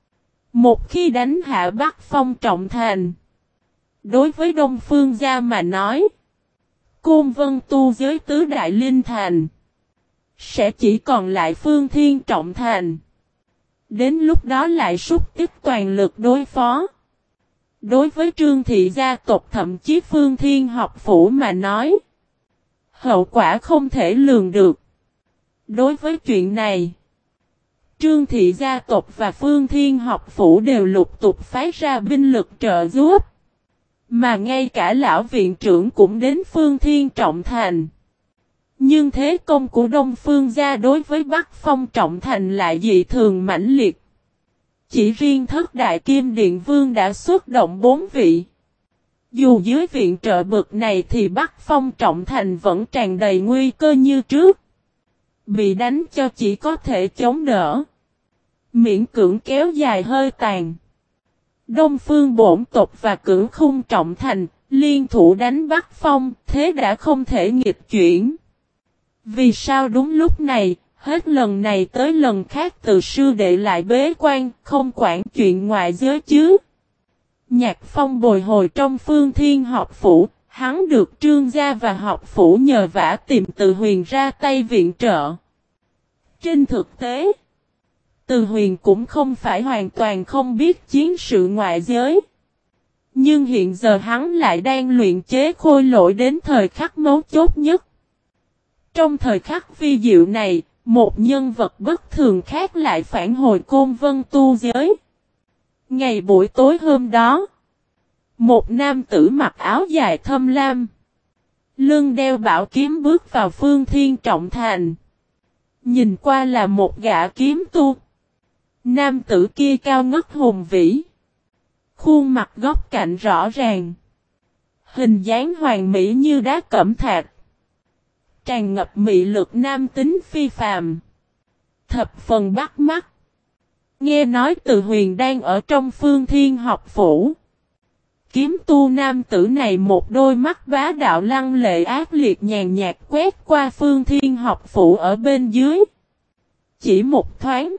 Một khi đánh hạ Bắc Phong Trọng Thành, đối với Đông Phương gia mà nói, Côn Vân tu giới tứ đại linh thành sẽ chỉ còn lại Phương Thiên Trọng Thành. Đến lúc đó lại súc tích toàn lực đối phó. Đối với Trương thị gia tộc thậm chí Phương Thiên học phủ mà nói, hậu quả không thể lường được. Đối với chuyện này, Trương thị gia tộc và Phương Thiên học phủ đều lục tục phái ra binh lực trợ giúp. Mà ngay cả lão viện trưởng cũng đến Phương Thiên Trọng Thành. Nhưng thế công của Đông Phương gia đối với Bắc Phong Trọng Thành lại dị thường mãnh liệt. Chỉ riêng Thất Đại Kim Điện Vương đã xuất động bốn vị. Dù dưới viện trợ bực này thì Bắc Phong Trọng Thành vẫn tràn đầy nguy cơ như trước. Bị đánh cho chỉ có thể chống đỡ, miễn cưỡng kéo dài hơi tàn. Đông Phương bổn tộc và Cửu Khung Trọng Thành liên thủ đánh Bắc Phong, thế đã không thể nghịch chuyển. Vì sao đúng lúc này, hết lần này tới lần khác từ sư đệ lại bế quan, không quản chuyện ngoại giới chứ? Nhạc Phong bồi hồi trong Phương Thiên học phủ, Hắn được Trương gia và học phủ nhờ vả tìm Từ Huyền ra tay viện trợ. Trên thực tế, Từ Huyền cũng không phải hoàn toàn không biết chiến sự ngoại giới. Nhưng hiện giờ hắn lại đang luyện chế khôi lỗi đến thời khắc mấu chốt nhất. Trong thời khắc vi diệu này, một nhân vật bất thường khác lại phản hồi Côn Vân tu giới. Ngày buổi tối hôm đó, một nam tử mặc áo dài thâm lam, lưng đeo bảo kiếm bước vào Phương Thiên Trọng Thành. Nhìn qua là một gã kiếm tu. Nam tử kia cao ngất hùng vĩ, khuôn mặt góc cạnh rõ ràng, hình dáng hoàn mỹ như đá cẩm thạch, tràn ngập mị lực nam tính phi phàm, thập phần bắt mắt. Nghe nói Từ Huyền đang ở trong Phương Thiên học phủ. Kiếm tu nam tử này một đôi mắt bá đạo lăng lệ ác liệt nhàn nhạt quét qua Phương Thiên học phủ ở bên dưới. Chỉ một thoáng,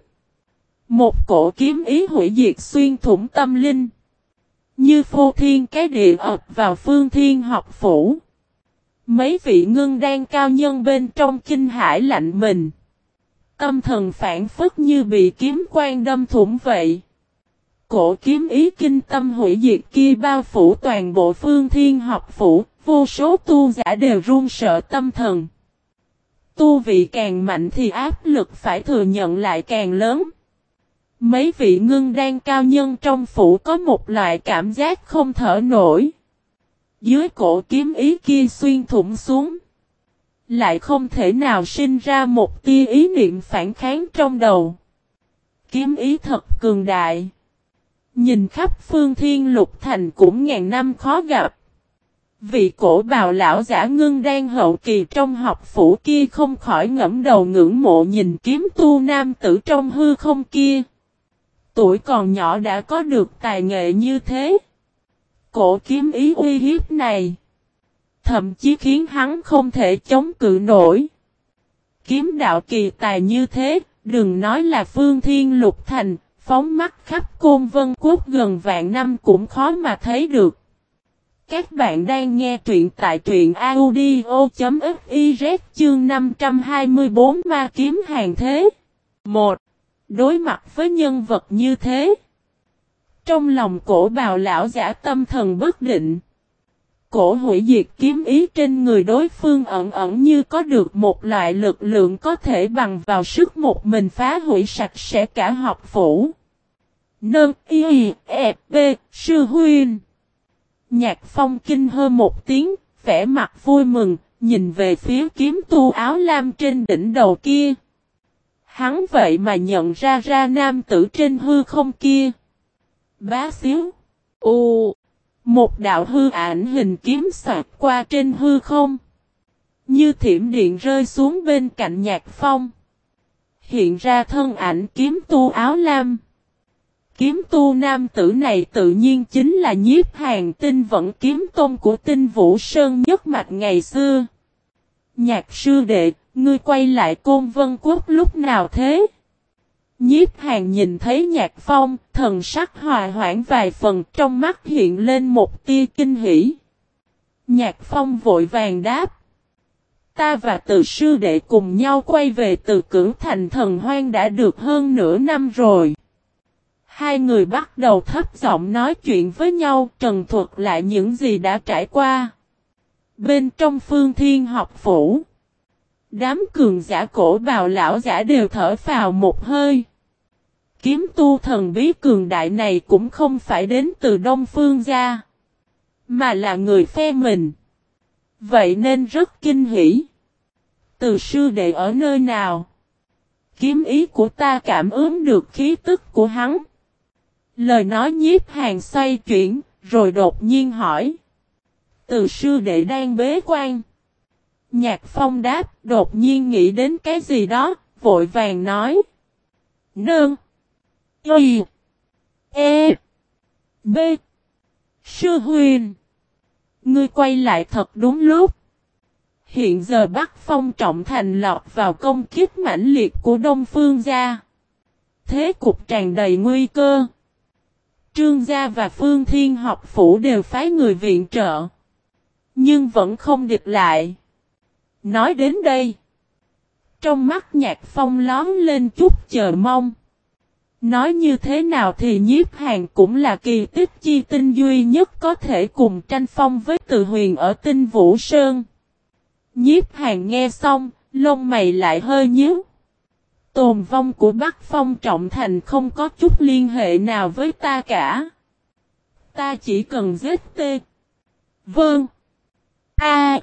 một cổ kiếm ý hủy diệt xuyên thủng tâm linh, như phô thiên cái địa ập vào Phương Thiên học phủ. Mấy vị ngưng đan cao nhân bên trong kinh hãi lạnh mình. Tâm thần phản phất như bị kiếm quang đâm thủng vậy. Cổ kiếm ý kinh tâm hủy diệt kia bao phủ toàn bộ Phương Thiên học phủ, vô số tu giả đều run sợ tâm thần. Tu vị càng mạnh thì áp lực phải thừa nhận lại càng lớn. Mấy vị ngưng đan cao nhân trong phủ có một loại cảm giác không thở nổi. Dưới cổ kiếm ý kia xuyên thủng xuống, lại không thể nào sinh ra một tia ý niệm phản kháng trong đầu. Kiếm ý thật cường đại. Nhìn khắp Phương Thiên Lục Thành cũng ngàn năm khó gặp. Vị cổ bào lão giả ngưng đan hậu kỳ trong học phủ kia không khỏi ngẫm đầu ngưỡng mộ nhìn kiếm tu nam tử trong hư không kia. Tuổi còn nhỏ đã có được tài nghệ như thế. Cổ kiếm ý uy hiếp này, thậm chí khiến hắn không thể chống cự nổi. Kiếm đạo kỳ tài như thế, đừng nói là Phương Thiên Lục Thành, phóng mắt khắp Côn Vân Quốc gần vạn năm cũng khó mà thấy được. Các bạn đang nghe truyện tại truyện audio.fiz chương năm trăm hai mươi tư Ma Kiếm Hàng Thế. một. Đối mặt với nhân vật như thế, trong lòng cổ bào lão giả tâm thần bất định. Cổ hủy diệt kiếm ý trên người đối phương ẩn ẩn như có được một loại lực lượng có thể bằng vào sức một mình phá hủy sạch sẽ cả học phủ. Nâng y e b sư huynh. Nhạc Phong kinh hơ một tiếng, vẻ mặt vui mừng, nhìn về phía kiếm tu áo lam trên đỉnh đầu kia. Hắn vậy mà nhận ra ra nam tử trên hư không kia. Bá xíu. U. Một đạo hư ảnh hình kiếm xoạt qua trên hư không. Như thiểm điện rơi xuống bên cạnh Nhạc Phong. Hiện ra thân ảnh kiếm tu áo lam. Kiếm tu nam tử này tự nhiên chính là Nhiếp Hàn Tinh Vận kiếm tôn của Tinh Vũ Sơn nhất mạch ngày xưa. Nhạc sư đệ, ngươi quay lại Côn Vân Quốc lúc nào thế? Nhiếp Hàn nhìn thấy Nhạc Phong, thần sắc hòa hoãn vài phần, trong mắt hiện lên một tia kinh hỉ. Nhạc Phong vội vàng đáp. Ta và Từ sư đệ cùng nhau quay về từ Cửu Thành Thần Hoang đã được hơn nửa năm rồi. Hai người bắt đầu thấp giọng nói chuyện với nhau, trần thuật lại những gì đã trải qua. Bên trong Phương Thiên học phủ, đám cường giả cổ bào lão giả đều thở phào một hơi. Kiếm tu thần bí cường đại này cũng không phải đến từ Đông Phương gia, mà là người phe mình. Vậy nên rất kinh hỉ. Từ sư đệ ở nơi nào? Kiếm ý của ta cảm ứng được khí tức của hắn. Lời nói Nhiếp Hàn xoay chuyển, rồi đột nhiên hỏi. Từ sư đệ đang bế quan. Nhạc Phong đáp, đột nhiên nghĩ đến cái gì đó, vội vàng nói. Nương. Y. E. B. Sư huynh. Ngươi quay lại thật đúng lúc. Hiện giờ Bắc Phong Trọng Thành lọt vào công kích mãnh liệt của Đông Phương gia. Thế cục tràn đầy nguy cơ. Trương gia và Phương Thiên học phủ đều phái người viện trợ. Nhưng vẫn không địch lại. Nói đến đây. Trong mắt Nhạc Phong lóm lên chút chờ mong. Nói như thế nào thì Nhiếp Hàn cũng là kỳ tích chi tinh duy nhất có thể cùng tranh phong với Từ Huyền ở Tinh Vũ Sơn. Nhiếp Hàn nghe xong, lông mày lại hơi nhíu. Tồn vong của Bắc Phong Trọng Thành không có chút liên hệ nào với ta cả. Ta chỉ cần giết tê. Vâng. A.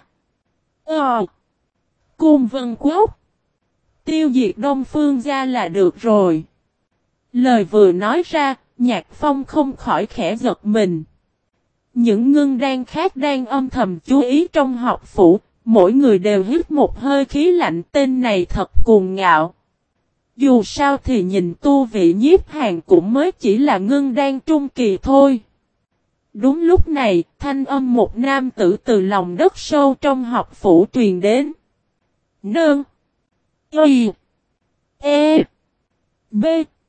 Ờ. Cung Vân Quốc. Tiêu diệt Đông Phương gia là được rồi. Lời vừa nói ra, Nhạc Phong không khỏi khẽ giật mình. Những ngưng đan khác đang âm thầm chú ý trong học phủ, mỗi người đều hít một hơi khí lạnh, tên này thật cuồng ngạo. Dù sao thì nhìn tu vị Nhiếp Hàn cũng mới chỉ là ngưng đan trung kỳ thôi. Đúng lúc này, thanh âm một nam tử từ lòng đất sâu trong học phủ truyền đến. Nương. Y. E. B.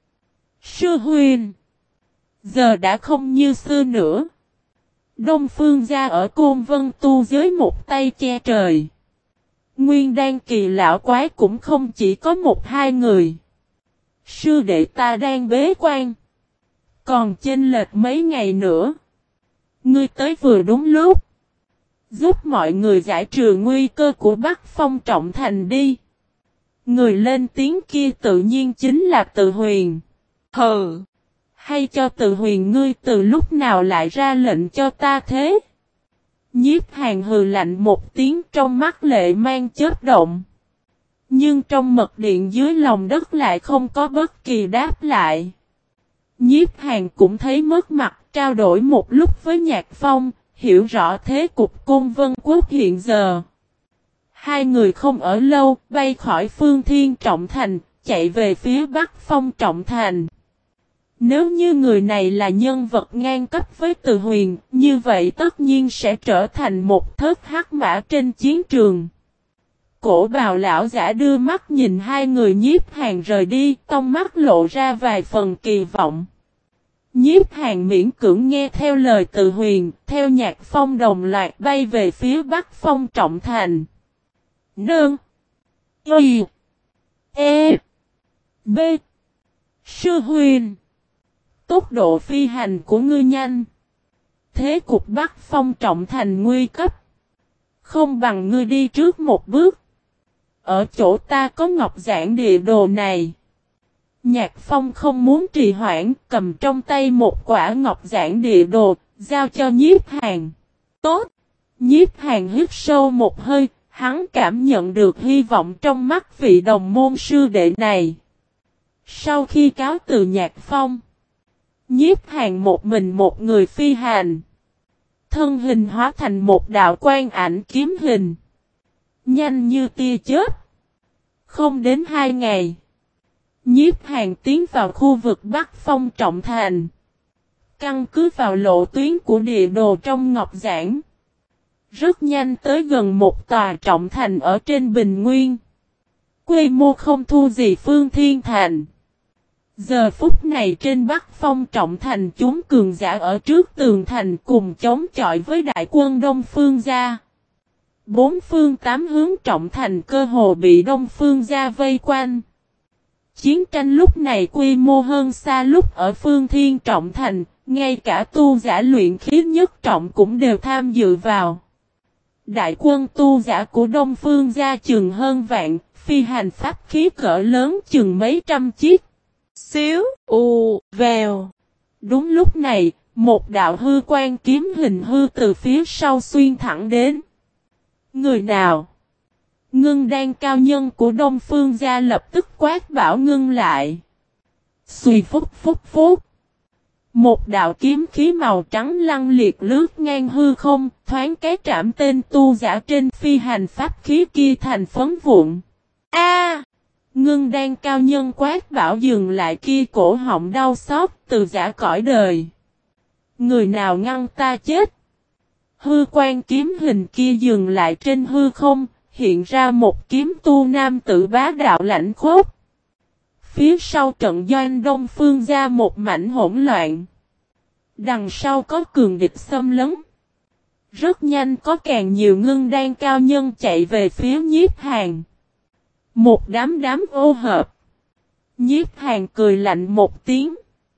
Sư Huyền. Giờ đã không như xưa nữa. Đông Phương gia ở Côn Vân tu giới một tay che trời. Nguyên đan kỳ lão quái cũng không chỉ có một hai người. Sư đệ ta đang bế quan. Còn chênh lệch mấy ngày nữa. Ngươi tới vừa đúng lúc. Giúp mọi người giải trừ nguy cơ của Bắc Phong Trọng Thành đi. Người lên tiếng kia tự nhiên chính là Từ Huyền. Hừ. Hay cho Từ Huyền ngươi từ lúc nào lại ra lệnh cho ta thế? Nhiếp Hàn hừ lạnh một tiếng, trong mắt lệ mang chớp động. Nhưng trong mật điện dưới lòng đất lại không có bất kỳ đáp lại. Nhiếp Hàn cũng thấy mất mặt, trao đổi một lúc với Nhạc Phong, hiểu rõ thế cục Côn Vân Quốc hiện giờ. Hai người không ở lâu, bay khỏi Phương Thiên Trọng Thành, chạy về phía Bắc Phong Trọng Thành. Nếu như người này là nhân vật ngang cấp với Từ Huyền, như vậy tất nhiên sẽ trở thành một thớt hắc mã trên chiến trường. Cổ bào lão giả đưa mắt nhìn hai người Nhiếp Hàn rời đi, trong mắt lộ ra vài phần kỳ vọng. Nhiếp Hàn miễn cưỡng nghe theo lời Từ Huyền, theo Nhạc Phong đồng loạt bay về phía Bắc Phong Trọng Thành. Nương. Y. E. B. Sư Huyền. Tốc độ phi hành của ngươi nhanh. Thế cục Bắc Phong Trọng Thành nguy cấp. Không bằng ngươi đi trước một bước. Ở chỗ ta có ngọc giản địa đồ này. Nhạc Phong không muốn trì hoãn, cầm trong tay một quả ngọc giản địa đồ, giao cho Nhiếp Hàn. Tốt! Nhiếp Hàn hít sâu một hơi, hắn cảm nhận được hy vọng trong mắt vị đồng môn sư đệ này. Sau khi cáo từ Nhạc Phong, Nhiếp Hàn một mình một người phi hành. Thân hình hóa thành một đạo quang ảnh kiếm hình. Nhanh như tia chớp. Không đến hai ngày. Nhiếp Hàn tiến vào khu vực Bắc Phong Trọng Thành. Căn cứ vào lộ tuyến của địa đồ trong ngọc giản. Rất nhanh tới gần một tòa trọng thành ở trên Bình Nguyên. Quy mô không thua gì Phương Thiên Thành. Giờ phút này trên Bắc Phong Trọng Thành chúng cường giả ở trước tường thành cùng chống chọi với đại quân Đông Phương gia. Bốn phương tám hướng Trọng Thành cơ hồ bị Đông Phương gia vây quanh. Chiến tranh lúc này quy mô hơn xa lúc ở Phương Thiên Trọng Thành, ngay cả tu giả luyện khí nhất trọng cũng đều tham dự vào. Đại quân tu giả của Đông Phương gia chừng hơn vạn, phi hành pháp khí cỡ lớn chừng mấy trăm chiếc. Xíu, u, vèo. Đúng lúc này, một đạo hư quan kiếm hình hư từ phía sau xuyên thẳng đến. Người nào? Ngưng đan cao nhân của Đông Phương gia lập tức quát bảo ngưng lại. Xùy phúc phúc phúc. Một đạo kiếm khí màu trắng lăng liệt lướt ngang hư không, thoáng cái trảm tên tu giả trên phi hành pháp khí kia thành phấn vụn. A! Ngưng đan cao nhân quát bảo dừng lại kia, cổ họng đau xót, từ giả cõi đời. Người nào ngăn ta chết? Hư quan kiếm hình kia dừng lại trên hư không, hiện ra một kiếm tu nam tử bá đạo lãnh khốc. Phía sau trận doanh Đông Phương gia một mảnh hỗn loạn. Đằng sau có cường địch xâm lấn. Rất nhanh có càng nhiều ngưng đan cao nhân chạy về phía Nhiếp Hàn. Một đám đám ô hợp. Nhiếp Hàn cười lạnh một tiếng.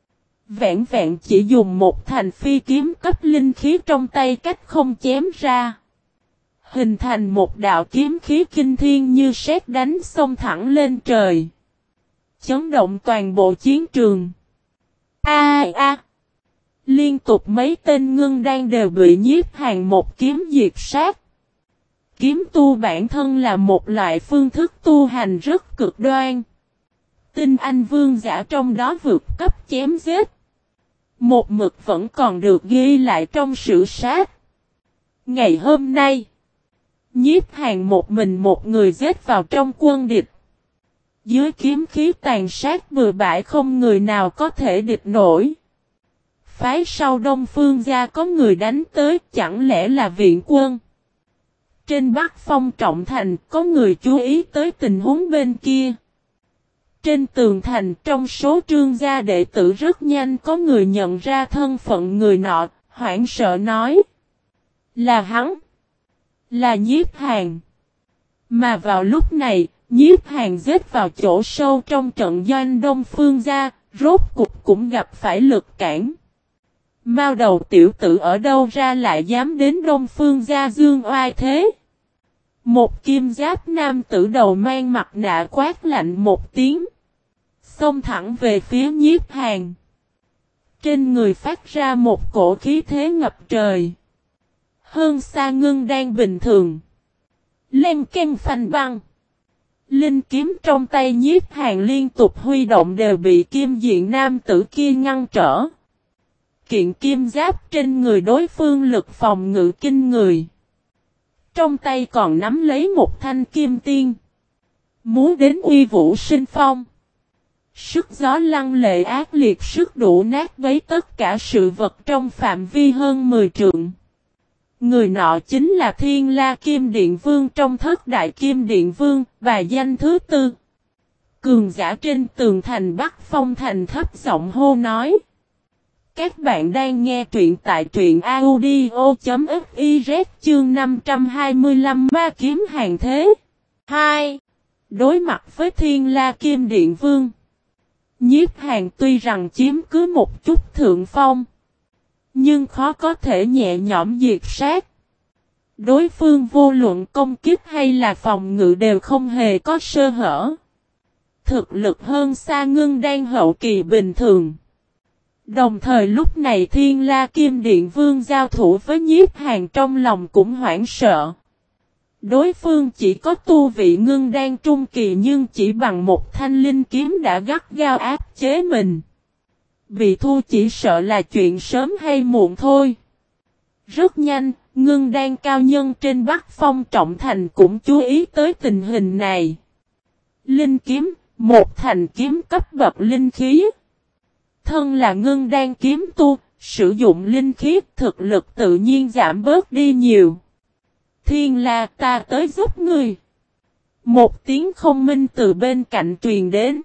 Vẹn vẹn chỉ dùng một thành phi kiếm cấp linh khí trong tay cách không chém ra. Hình thành một đạo kiếm khí kinh thiên như sét đánh xông thẳng lên trời. Chấn động toàn bộ chiến trường. A a a. Liên tục mấy tên ngưng đan đều bị Nhiếp Hàn một kiếm diệt sát. Kiếm tu bản thân là một loại phương thức tu hành rất cực đoan. Tinh anh vương giả trong đó vượt cấp chém giết. Một mực vẫn còn được ghi lại trong sử sách. Ngày hôm nay, Nhiếp Hàn một mình một người giết vào trong quân địch. Dưới kiếm khí tàn sát bừa bãi không người nào có thể địch nổi. Phái sau Đông Phương gia có người đánh tới, chẳng lẽ là viện quân? Trên Bắc Phong Trọng Thành có người chú ý tới tình huống bên kia. Trên tường thành trong số trương gia đệ tử rất nhanh có người nhận ra thân phận người nọ, hoảng sợ nói. Là hắn. Là Nhiếp Hàn. Mà vào lúc này, Nhiếp Hàn giết vào chỗ sâu trong trận doanh Đông Phương gia, rốt cục cũng gặp phải lực cản. Mao đầu tiểu tử ở đâu ra lại dám đến Đông Phương gia dương oai thế? Một kim giáp nam tử đầu mang mặt nạ quát lạnh một tiếng. Xông thẳng về phía Nhiếp Hàn. Trên người phát ra một cổ khí thế ngập trời. Hơn xa ngưng đang bình thường. Len ken phanh băng. Linh kiếm trong tay Nhiếp Hàn liên tục huy động đều bị kim diện nam tử kia ngăn trở. Kiện kim giáp trên người đối phương lực phòng ngự kinh người. Trong tay còn nắm lấy một thanh kim tiên. Muốn đến uy vũ sinh phong. Sức gió lăng lệ ác liệt sức đủ nát bấy tất cả sự vật trong phạm vi hơn mười trượng. Người nọ chính là Thiên La Kim Điện Vương trong thất đại Kim Điện Vương và danh thứ tư. Cường giả trên tường thành Bắc Phong thành thấp giọng hô nói. Các bạn đang nghe truyện tại truyện audio.fiz chương năm trăm hai mươi lăm Ma Kiếm Hàng Thế. hai. Đối mặt với Thiên La Kim Điện Vương. Nhiếp Hàn tuy rằng chiếm cứ một chút thượng phong. Nhưng khó có thể nhẹ nhõm diệt sát. Đối phương vô luận công kích hay là phòng ngự đều không hề có sơ hở. Thực lực hơn xa ngưng đan hậu kỳ bình thường. Đồng thời lúc này Thiên La Kim Điện Vương giao thủ với Nhiếp Hàn trong lòng cũng hoảng sợ. Đối phương chỉ có tu vị ngưng đan trung kỳ nhưng chỉ bằng một thanh linh kiếm đã gắt gao áp chế mình. Bị thua chỉ sợ là chuyện sớm hay muộn thôi. Rất nhanh, ngưng đan cao nhân trên Bắc Phong Trọng Thành cũng chú ý tới tình hình này. Linh kiếm, một thành kiếm cấp bậc linh khí. Thân là ngưng đan kiếm tu, sử dụng linh khí thực lực tự nhiên giảm bớt đi nhiều. Thiên La ta tới giúp ngươi. Một tiếng không minh từ bên cạnh truyền đến.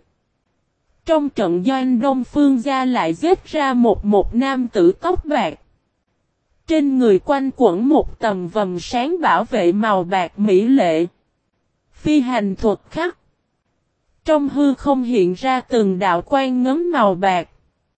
Trong trận doanh Đông Phương gia lại giết ra một một nam tử tóc bạc. Trên người quanh quẩn một tầng vầng sáng bảo vệ màu bạc mỹ lệ. Phi hành thuật khắc. Trong hư không hiện ra từng đạo quang ngấn màu bạc.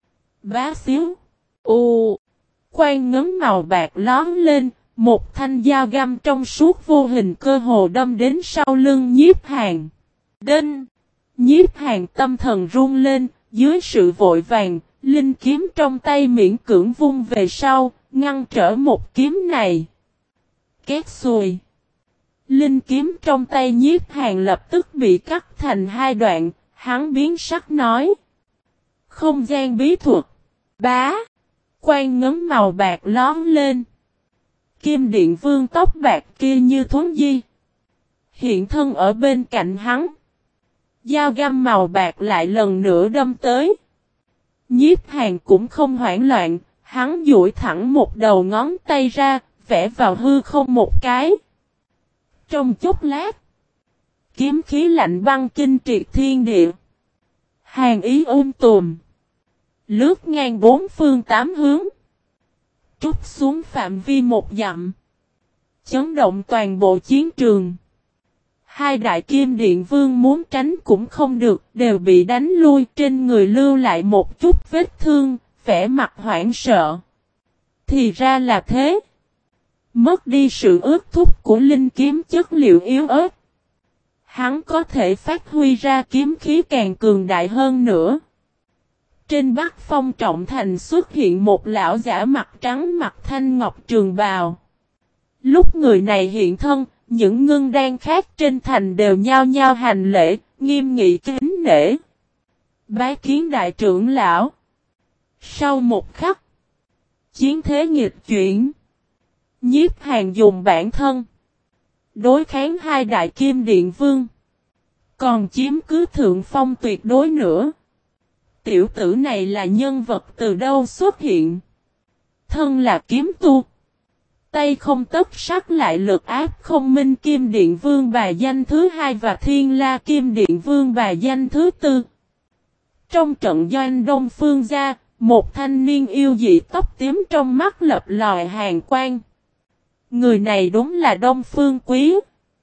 Bá xíu. U. Quang ngấn màu bạc lón lên. Một thanh dao găm trong suốt vô hình cơ hồ đâm đến sau lưng Nhiếp Hàn. Đinh. Nhiếp Hàn tâm thần run lên. Dưới sự vội vàng. Linh kiếm trong tay miễn cưỡng vung về sau. Ngăn trở một kiếm này. Két xùi. Linh kiếm trong tay Nhiếp Hàn lập tức bị cắt thành hai đoạn. Hắn biến sắc nói. Không gian bí thuật. Bá. Quang ngấn màu bạc lón lên. Kim Điện Vương tóc bạc kia như thuấn di. Hiện thân ở bên cạnh hắn. Dao găm màu bạc lại lần nữa đâm tới. Nhiếp Hàn cũng không hoảng loạn. Hắn duỗi thẳng một đầu ngón tay ra. Vẽ vào hư không một cái. Trong chốc lát. Kiếm khí lạnh băng kinh triệt thiên địa. Hàn ý ôm tùm. Lướt ngang bốn phương tám hướng. Trút xuống phạm vi một dặm. chấn động toàn bộ chiến trường. Hai đại kim điện vương muốn tránh cũng không được, đều bị đánh lui, trên người lưu lại một chút vết thương, vẻ mặt hoảng sợ. Thì ra là thế. Mất đi sự ước thúc của linh kiếm chất liệu yếu ớt. Hắn có thể phát huy ra kiếm khí càng cường đại hơn nữa. Trên Bắc Phong Trọng Thành xuất hiện một lão giả mặt trắng mặt thanh ngọc trường bào. Lúc người này hiện thân, những ngưng đan khác trên thành đều nhao nhao hành lễ, nghiêm nghị kính nể. Bái kiến đại trưởng lão. Sau một khắc, chiến thế nghịch chuyển. Nhiếp Hàn dùng bản thân đối kháng hai đại kim điện vương. Còn chiếm cứ thượng phong tuyệt đối nữa. Tiểu tử này là nhân vật từ đâu xuất hiện? Thân là kiếm tu. Tay không tất sắc lại lực áp không minh kim điện vương bài danh thứ hai và thiên la kim điện vương bài danh thứ tư. Trong trận doanh Đông Phương gia, một thanh niên yêu dị tóc tím trong mắt lập lòi hàn quang. Người này đúng là Đông Phương Quý.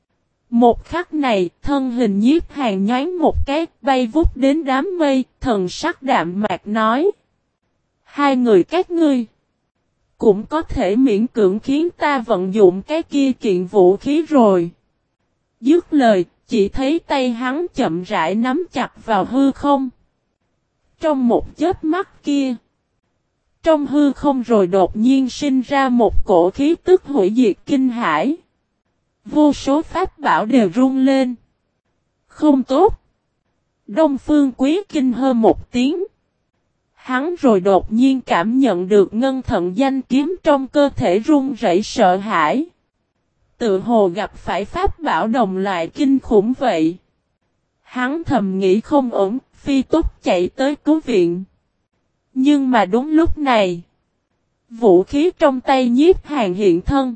Một khắc này, thân hình Nhiếp Hàn nhoáng một cái, bay vút đến đám mây, thần sắc đạm mạc nói. Hai người các ngươi cũng có thể miễn cưỡng khiến ta vận dụng cái kia kiện vũ khí rồi. Dứt lời, chỉ thấy tay hắn chậm rãi nắm chặt vào hư không. Trong một chớp mắt kia, trong hư không rồi đột nhiên sinh ra một cổ khí tức hủy diệt kinh hãi. Vô số pháp bảo đều rung lên. Không tốt. Đông Phương Quý kinh hơ một tiếng. Hắn rồi đột nhiên cảm nhận được ngân thận danh kiếm trong cơ thể run rẩy sợ hãi. Tự hồ gặp phải pháp bảo đồng loại kinh khủng vậy. Hắn thầm nghĩ không ổn, phi tốc chạy tới cứu viện. Nhưng mà đúng lúc này, vũ khí trong tay Nhiếp Hàn hiện thân.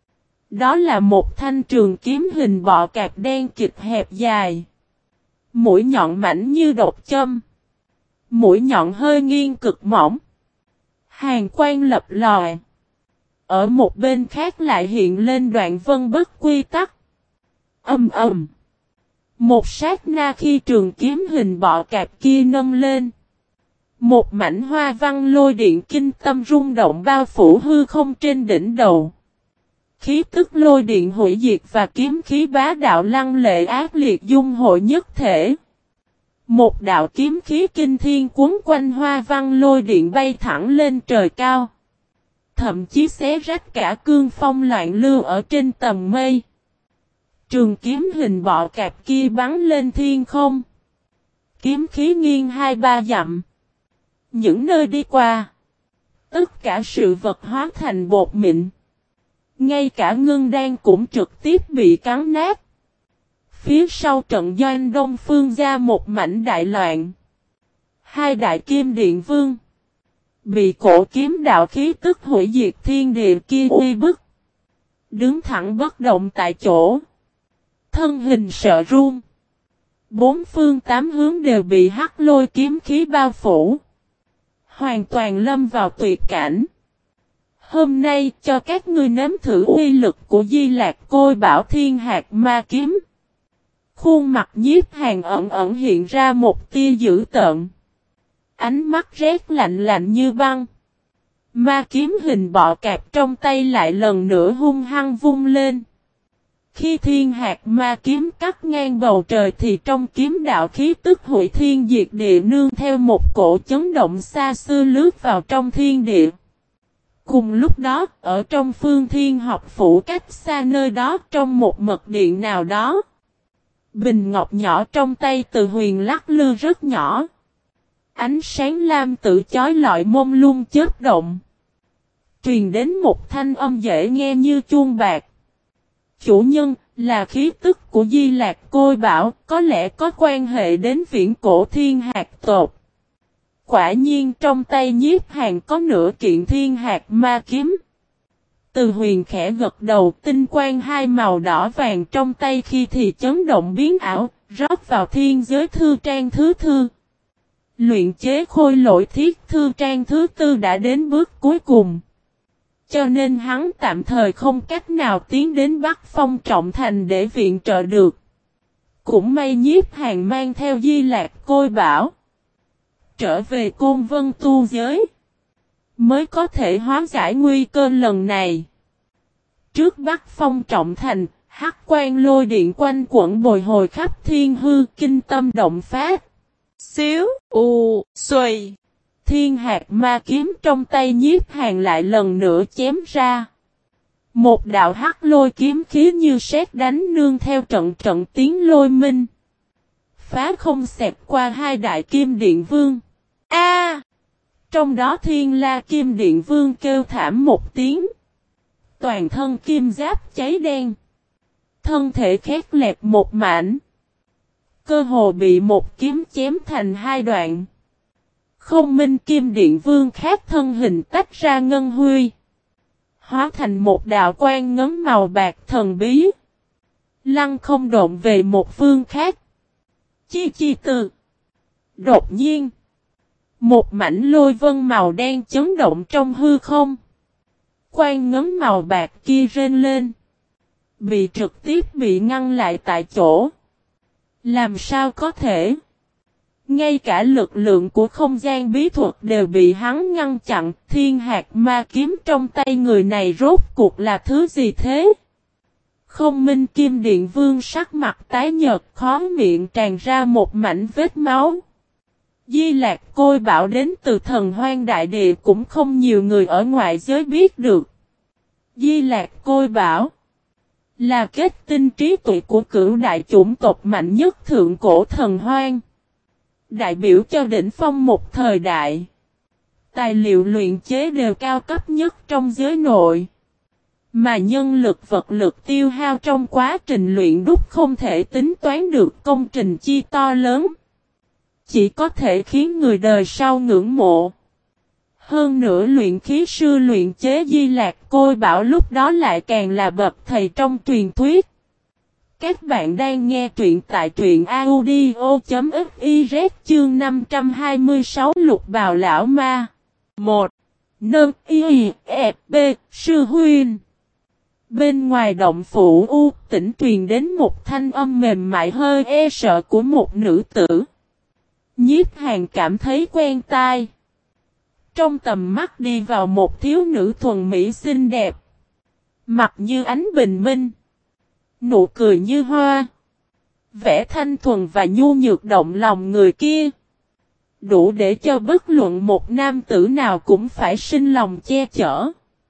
Đó là một thanh trường kiếm hình bọ cạp đen kịch hẹp dài. Mũi nhọn mảnh như độc châm. Mũi nhọn hơi nghiêng cực mỏng. Hàn quang lập lòi. Ở một bên khác lại hiện lên đoạn vân bất quy tắc. Âm ầm. Một sát na khi trường kiếm hình bọ cạp kia nâng lên. Một mảnh hoa văn lôi điện kinh tâm rung động bao phủ hư không trên đỉnh đầu. Khí tức lôi điện hủy diệt và kiếm khí bá đạo lăng lệ ác liệt dung hội nhất thể. Một đạo kiếm khí kinh thiên cuốn quanh hoa văn lôi điện bay thẳng lên trời cao. Thậm chí xé rách cả cương phong loạn lưu ở trên tầng mây. Trường kiếm hình bọ cạp kia bắn lên thiên không. Kiếm khí nghiêng hai ba dặm. Những nơi đi qua, tất cả sự vật hóa thành bột mịn. Ngay cả ngưng đan cũng trực tiếp bị cắn nát. Phía sau trận doanh Đông Phương gia một mảnh đại loạn. Hai đại kim điện vương bị cổ kiếm đạo khí tức hủy diệt thiên địa kia uy bức. Đứng thẳng bất động tại chỗ. Thân hình sợ run. Bốn phương tám hướng đều bị hắc lôi kiếm khí bao phủ. Hoàn toàn lâm vào tuyệt cảnh. Hôm nay cho các ngươi nếm thử uy lực của Di Lạc Côi Bảo Thiên Hạt Ma Kiếm. Khuôn mặt Nhiếp Hàn ẩn ẩn hiện ra một tia dữ tợn. Ánh mắt rét lạnh lạnh như băng. Ma kiếm hình bọ cạp trong tay lại lần nữa hung hăng vung lên. Khi thiên hạt ma kiếm cắt ngang bầu trời thì trong kiếm đạo khí tức hủy thiên diệt địa nương theo một cổ chấn động xa xưa lướt vào trong thiên địa. Cùng lúc đó, ở trong phương thiên học phủ cách xa nơi đó trong một mật điện nào đó. Bình ngọc nhỏ trong tay Từ Huyền lắc lư rất nhỏ. Ánh sáng lam tự chói lọi mông lung chớp động. Truyền đến một thanh âm dễ nghe như chuông bạc. Chủ nhân là khí tức của Di Lạc Côi Bảo, có lẽ có quan hệ đến viễn cổ thiên hạt tột. Quả nhiên trong tay Nhiếp Hàn có nửa kiện thiên hạt ma kiếm. Từ Huyền khẽ gật đầu, tinh quang hai màu đỏ vàng trong tay khi thì chấn động biến ảo, rót vào thiên giới thư trang thứ thư. Luyện chế khôi lỗi thiết thư trang thứ tư đã đến bước cuối cùng. cho nên hắn tạm thời không cách nào tiến đến Bắc Phong Trọng Thành để viện trợ được. Cũng may Nhiếp Hàn mang theo Di Lạc Côi Bảo trở về Côn Vân tu giới, mới có thể hóa giải nguy cơ lần này. Trước Bắc Phong Trọng Thành, hắc quan lôi điện quanh quẩn bồi hồi khắp thiên hư, kinh tâm động phát. Xíu, u, xuôi. Thiên hạt ma kiếm trong tay Nhiếp Hàn lại lần nữa chém ra. Một đạo hắc lôi kiếm khí như sét đánh nương theo trận trận tiếng lôi minh. Phá không xẹt qua hai đại kim điện vương. A! Trong đó Thiên La Kim Điện Vương kêu thảm một tiếng. Toàn thân kim giáp cháy đen. Thân thể khét lẹt một mảnh. Cơ hồ bị một kiếm chém thành hai đoạn. Không Minh Kim Điện Vương khác thân hình tách ra ngân huy. Hóa thành một đạo quang ngấn màu bạc thần bí. Lăng không độn về một phương khác. Chi chi từ. Đột nhiên. Một mảnh lôi vân màu đen chấn động trong hư không. Quang ngấn màu bạc kia rên lên. Bị trực tiếp bị ngăn lại tại chỗ. Làm sao có thể? Ngay cả lực lượng của không gian bí thuật đều bị hắn ngăn chặn. Thiên hạt ma kiếm trong tay người này rốt cuộc là thứ gì thế? Không Minh Kim Điện Vương sắc mặt tái nhợt, khó miệng tràn ra một mảnh vết máu. Di Lạc Côi Bảo đến từ Thần Hoang Đại Địa cũng không nhiều người ở ngoại giới biết được. Di Lạc Côi Bảo là kết tinh trí tuệ của cửu đại chủng tộc mạnh nhất thượng cổ Thần Hoang, đại biểu cho đỉnh phong một thời đại. Tài liệu luyện chế đều cao cấp nhất trong giới nội, mà nhân lực vật lực tiêu hao trong quá trình luyện đúc không thể tính toán được công trình chi to lớn. Chỉ có thể khiến người đời sau ngưỡng mộ. Hơn nữa luyện khí sư luyện chế Di Lạc Côi Bảo lúc đó lại càng là bậc thầy trong truyền thuyết. Các bạn đang nghe truyện tại truyện audio.fiz chương năm trăm hai mươi sáu Lục Bào Lão Ma. một. Nâng y e b sư huynh. Bên ngoài động phủ u tỉnh truyền đến một thanh âm mềm mại hơi e sợ của một nữ tử. Nhiếp Hàn cảm thấy quen tai. Trong tầm mắt đi vào một thiếu nữ thuần mỹ xinh đẹp. Mặt như ánh bình minh. Nụ cười như hoa. Vẻ thanh thuần và nhu nhược động lòng người kia. Đủ để cho bất luận một nam tử nào cũng phải sinh lòng che chở.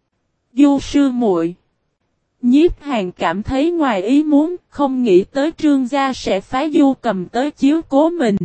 Du sư muội. Nhiếp Hàn cảm thấy ngoài ý muốn, không nghĩ tới Trương gia sẽ phái Du Cầm tới chiếu cố mình.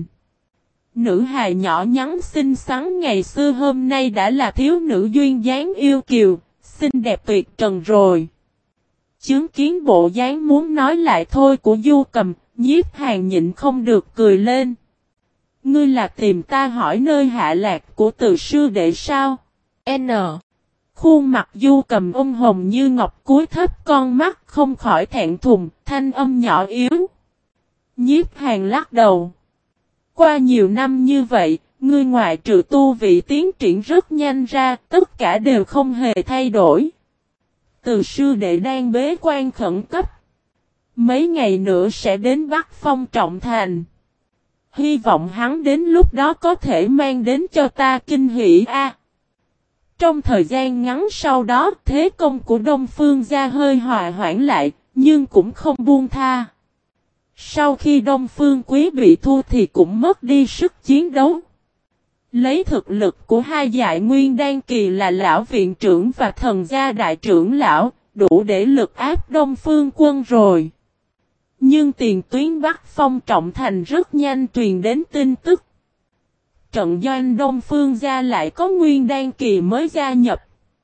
Nữ hài nhỏ nhắn xinh xắn ngày xưa hôm nay đã là thiếu nữ duyên dáng yêu kiều, xinh đẹp tuyệt trần rồi. Chứng kiến bộ dáng muốn nói lại thôi của Du Cầm, Nhiếp Hàn nhịn không được cười lên. Ngươi là tìm ta hỏi nơi hạ lạc của từ sư đệ sao? N. Khuôn mặt Du Cầm ôn hồng như ngọc cúi thấp con mắt không khỏi thẹn thùng, thanh âm nhỏ yếu. Nhiếp Hàn lắc đầu. Qua nhiều năm như vậy, ngươi ngoại trừ tu vị tiến triển rất nhanh ra, tất cả đều không hề thay đổi. Từ sư đệ đang bế quan khẩn cấp. Mấy ngày nữa sẽ đến Bắc Phong Trọng Thành. Hy vọng hắn đến lúc đó có thể mang đến cho ta kinh hỷ a. Trong thời gian ngắn sau đó, thế công của Đông Phương gia hơi hòa hoãn lại, nhưng cũng không buông tha. Sau khi Đông Phương Quý bị thua thì cũng mất đi sức chiến đấu. Lấy thực lực của hai dại nguyên đan kỳ là lão viện trưởng và thần gia đại trưởng lão, đủ để lực áp Đông Phương quân rồi. Nhưng tiền tuyến Bắc Phong Trọng Thành rất nhanh truyền đến tin tức. Trận doanh Đông Phương gia lại có nguyên đan kỳ mới gia nhập.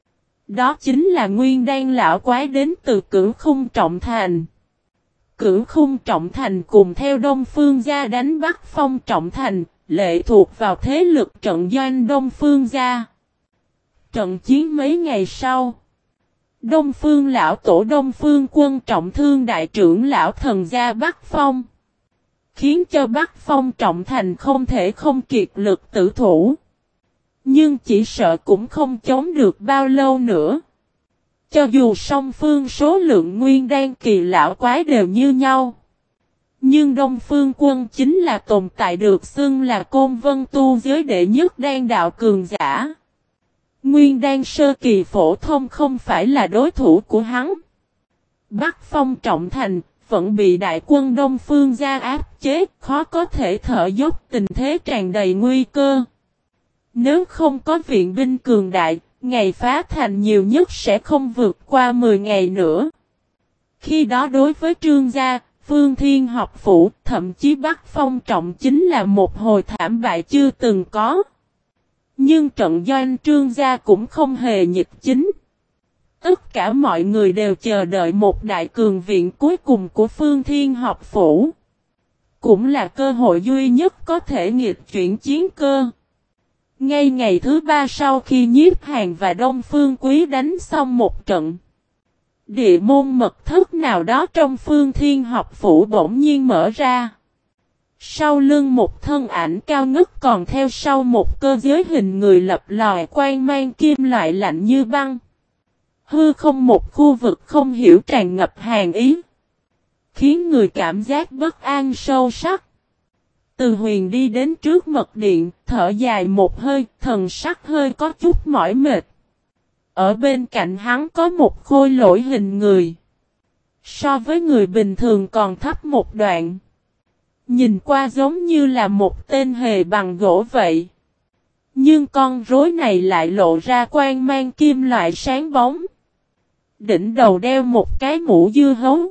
Đó chính là nguyên đan lão quái đến từ Cửu Khung Trọng Thành. Cửu Khung Trọng Thành cùng theo Đông Phương gia đánh Bắc Phong Trọng Thành, lệ thuộc vào thế lực trận doanh Đông Phương gia. Trận chiến mấy ngày sau, Đông Phương lão tổ Đông Phương quân trọng thương đại trưởng lão thần gia Bắc Phong, khiến cho Bắc Phong Trọng Thành không thể không kiệt lực tử thủ. Nhưng chỉ sợ cũng không chống được bao lâu nữa. Cho dù song phương số lượng nguyên đan kỳ lão quái đều như nhau. Nhưng Đông Phương Quân chính là tồn tại được xưng là Côn Vân tu giới đệ nhất đan đạo cường giả. Nguyên đan sơ kỳ phổ thông không phải là đối thủ của hắn. Bắc Phong Trọng Thành vẫn bị đại quân Đông Phương gia áp chế, khó có thể thở dốc, tình thế tràn đầy nguy cơ. Nếu không có viện binh cường đại, ngày phá thành nhiều nhất sẽ không vượt qua mười ngày nữa. Khi đó đối với Trương gia, Phương Thiên học phủ, thậm chí Bắc Phong Trọng chính là một hồi thảm bại chưa từng có. Nhưng trận doanh Trương gia cũng không hề nghịch chính. Tất cả mọi người đều chờ đợi một đại cường viện cuối cùng của Phương Thiên học phủ. Cũng là cơ hội duy nhất có thể nghịch chuyển chiến cơ. Ngay ngày thứ ba sau khi Nhiếp Hàn và Đông Phương Quý đánh xong một trận, địa môn mật thất nào đó trong Phương Thiên học phủ bỗng nhiên mở ra. Sau lưng một thân ảnh cao ngất còn theo sau một cơ giới hình người lập lòi quang mang kim loại lạnh như băng. Hư không một khu vực không hiểu tràn ngập hàn ý, khiến người cảm giác bất an sâu sắc. Từ Huyền đi đến trước mật điện, thở dài một hơi, thần sắc hơi có chút mỏi mệt. Ở bên cạnh hắn có một khôi lỗi hình người. So với người bình thường còn thấp một đoạn. Nhìn qua giống như là một tên hề bằng gỗ vậy. Nhưng con rối này lại lộ ra quang mang kim loại sáng bóng. Đỉnh đầu đeo một cái mũ dưa hấu.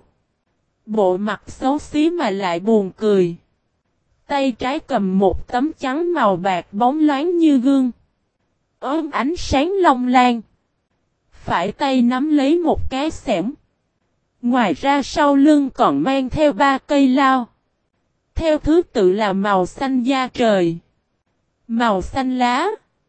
Bộ mặt xấu xí mà lại buồn cười. Tay trái cầm một tấm trắng màu bạc bóng loáng như gương. Ôm ánh sáng long lanh. Phải tay nắm lấy một cái xẻng. Ngoài ra sau lưng còn mang theo ba cây lao. Theo thứ tự là màu xanh da trời, màu xanh lá,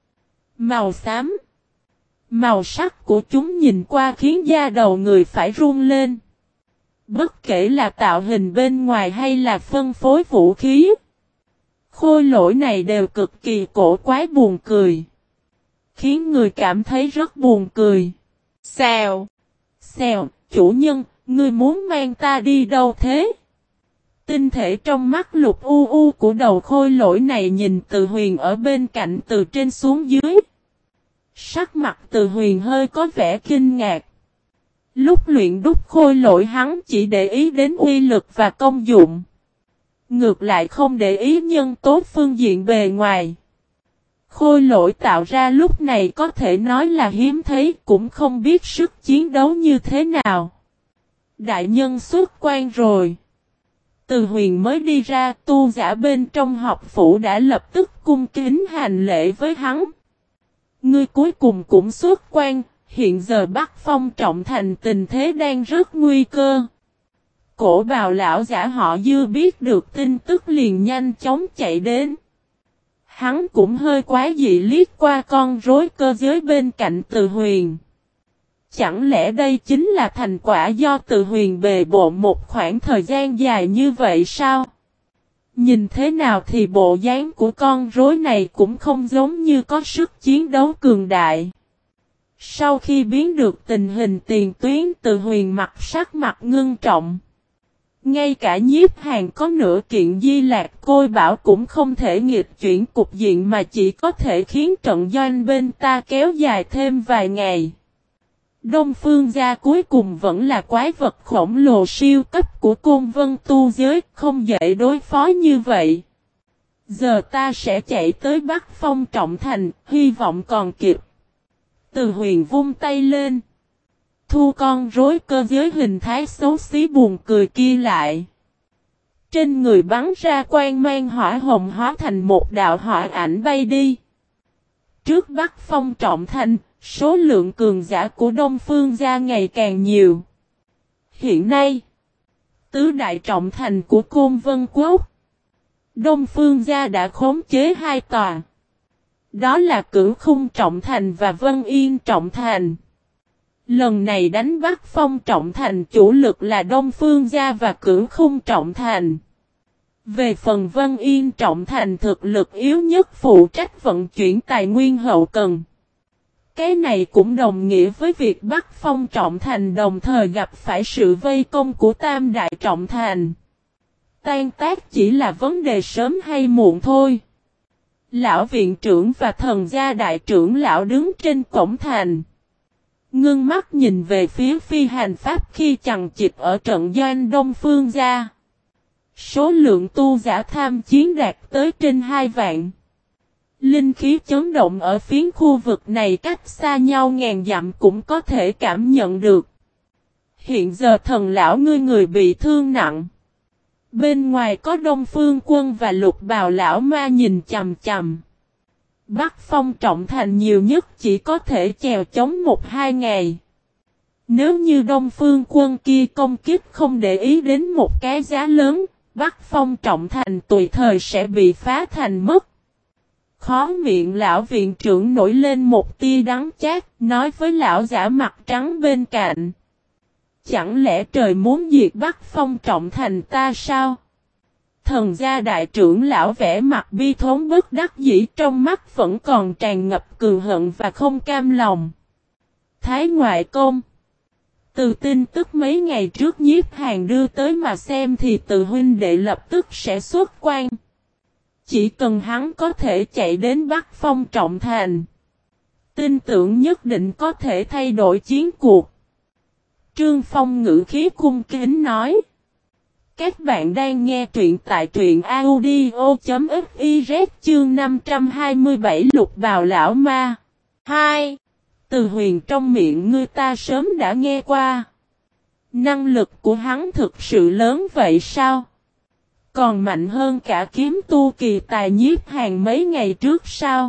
màu xám. Màu sắc của chúng nhìn qua khiến da đầu người phải run lên. Bất kể là tạo hình bên ngoài hay là phân phối vũ khí, khôi lỗi này đều cực kỳ cổ quái buồn cười. Khiến người cảm thấy rất buồn cười. Xèo, xèo, chủ nhân, ngươi muốn mang ta đi đâu thế? Tinh thể trong mắt lục u u của đầu khôi lỗi này nhìn Từ Huyền ở bên cạnh từ trên xuống dưới. Sắc mặt Từ Huyền hơi có vẻ kinh ngạc. Lúc luyện đúc khôi lỗi hắn chỉ để ý đến uy lực và công dụng. Ngược lại không để ý nhân tố phương diện bề ngoài. Khôi lỗi tạo ra lúc này có thể nói là hiếm thấy, cũng không biết sức chiến đấu như thế nào. Đại nhân xuất quan rồi. Từ Huyền mới đi ra, tu giả bên trong học phủ đã lập tức cung kính hành lễ với hắn. Ngươi cuối cùng cũng xuất quan, hiện giờ Bắc Phong Trọng Thành tình thế đang rất nguy cơ. Cổ bào lão giả họ Dư biết được tin tức liền nhanh chóng chạy đến. Hắn cũng hơi quá dị liếc qua con rối cơ giới bên cạnh Từ Huyền. Chẳng lẽ đây chính là thành quả do Từ Huyền bề bộn một khoảng thời gian dài như vậy sao? Nhìn thế nào thì bộ dáng của con rối này cũng không giống như có sức chiến đấu cường đại. Sau khi biến được tình hình tiền tuyến, Từ Huyền mặt sắc mặt ngưng trọng. Ngay cả Nhiếp Hàn có nửa kiện di lạc côi bảo cũng không thể nghịch chuyển cục diện mà chỉ có thể khiến trận doanh bên ta kéo dài thêm vài ngày. Đông Phương gia cuối cùng vẫn là quái vật khổng lồ siêu cấp của Côn Vân tu giới, không dễ đối phó như vậy. Giờ ta sẽ chạy tới Bắc Phong Trọng Thành, hy vọng còn kịp. Từ Huyền vung tay lên. Thu con rối cơ giới hình thái xấu xí buồn cười kia lại. Trên người bắn ra quang mang hỏa hồng hóa thành một đạo hỏa ảnh bay đi. Trước Bắc Phong Trọng Thành, số lượng cường giả của Đông Phương gia ngày càng nhiều. Hiện nay, tứ đại trọng thành của Côn Vân Quốc, Đông Phương gia đã khống chế hai tòa. Đó là Cửu Khung Trọng Thành và Vân Yên Trọng Thành. Lần này đánh Bắc Phong Trọng Thành chủ lực là Đông Phương gia và Cửu Khung Trọng Thành. Về phần Vân Yên Trọng Thành thực lực yếu nhất phụ trách vận chuyển tài nguyên hậu cần. Cái này cũng đồng nghĩa với việc Bắc Phong Trọng Thành đồng thời gặp phải sự vây công của Tam Đại Trọng Thành. Tan tác chỉ là vấn đề sớm hay muộn thôi. Lão viện trưởng và thần gia đại trưởng lão đứng trên cổng thành. Ngưng mắt nhìn về phía phi hành pháp khi chằng chịt ở trận doanh Đông Phương gia. Số lượng tu giả tham chiến đạt tới trên hai vạn. Linh khí chấn động ở phiến khu vực này cách xa nhau ngàn dặm cũng có thể cảm nhận được. Hiện giờ thần lão ngươi người bị thương nặng. Bên ngoài có Đông Phương Quân và Lục Bào lão ma nhìn chằm chằm. Bắc Phong Trọng Thành nhiều nhất chỉ có thể chèo chống một hai ngày. Nếu như Đông Phương Quân kia công kích không để ý đến một cái giá lớn, Bắc Phong Trọng Thành tùy thời sẽ bị phá thành mất. Khó miệng lão viện trưởng nổi lên một tia đắng chát, nói với lão giả mặt trắng bên cạnh. Chẳng lẽ trời muốn diệt Bắc Phong Trọng Thành ta sao? Thần gia đại trưởng lão vẽ mặt bi thốn bất đắc dĩ, trong mắt vẫn còn tràn ngập cừu hận và không cam lòng. Thái ngoại công. Từ tin tức mấy ngày trước Nhiếp Hàn đưa tới mà xem thì từ huynh đệ lập tức sẽ xuất quan. Chỉ cần hắn có thể chạy đến Bắc Phong Trọng Thành, tin tưởng nhất định có thể thay đổi chiến cuộc. Trương Phong ngữ khí cung kính nói. Các bạn đang nghe truyện tại truyện audio.fiz chương năm trăm hai mươi bảy Lục Bào lão ma. hai. Từ huyền trong miệng ngươi ta sớm đã nghe qua. Năng lực của hắn thực sự lớn vậy sao? Còn mạnh hơn cả kiếm tu kỳ tài Nhiếp Hàn mấy ngày trước sao?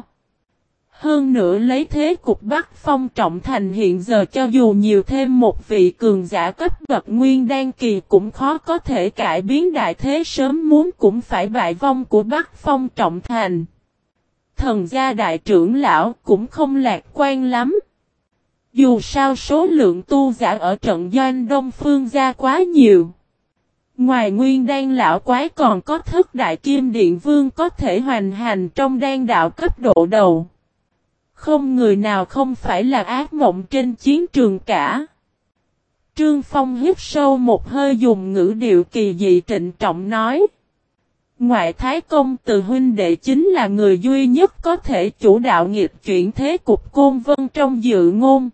Hơn nữa lấy thế cục Bắc Phong Trọng Thành hiện giờ cho dù nhiều thêm một vị cường giả cấp bậc nguyên đan kỳ cũng khó có thể cải biến đại thế, sớm muốn cũng phải bại vong của Bắc Phong Trọng Thành. Thần gia đại trưởng lão cũng không lạc quan lắm. Dù sao số lượng tu giả ở trận doanh Đông Phương gia quá nhiều. Ngoài nguyên đan lão quái còn có thất đại kim điện vương có thể hoành hành trong đan đạo cấp độ đầu. Không người nào không phải là ác mộng trên chiến trường cả. Trương Phong hít sâu một hơi dùng ngữ điệu kỳ dị trịnh trọng nói. Ngoại thái công từ huynh đệ chính là người duy nhất có thể chủ đạo nghịch chuyển thế cục Côn Vân trong dự ngôn.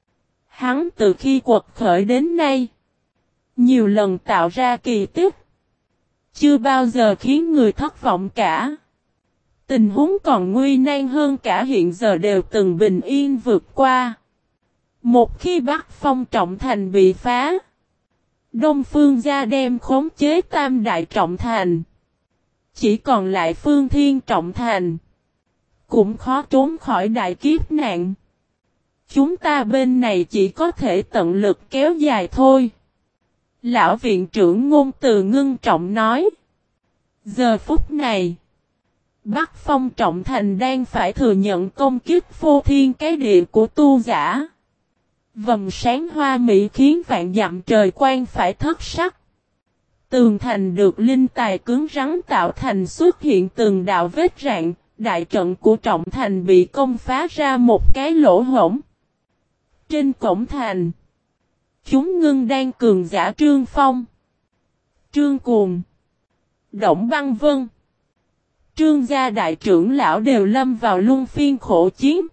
Hắn từ khi quật khởi đến nay, nhiều lần tạo ra kỳ tích. Chưa bao giờ khiến người thất vọng cả. Tình huống còn nguy nan hơn cả hiện giờ đều từng bình yên vượt qua. Một khi Bắc Phong Trọng Thành bị phá, Đông Phương gia đem khống chế Tam Đại Trọng Thành. Chỉ còn lại Phương Thiên Trọng Thành. Cũng khó trốn khỏi đại kiếp nạn. Chúng ta bên này chỉ có thể tận lực kéo dài thôi. Lão viện trưởng ngôn từ ngưng trọng nói. Giờ phút này, Bắc Phong Trọng Thành đang phải thừa nhận công kích phô thiên cái địa của tu giả. Vầng sáng hoa mỹ khiến vạn dặm trời quang phải thất sắc. Tường thành được linh tài cứng rắn tạo thành xuất hiện từng đạo vết rạn, đại trận của Trọng Thành bị công phá ra một cái lỗ hổng. Trên cổng thành, chúng ngưng đang cường giả Trương Phong, Trương Cuồng, Động Băng Vân, Trương gia đại trưởng lão đều lâm vào luân phiên khổ chiến.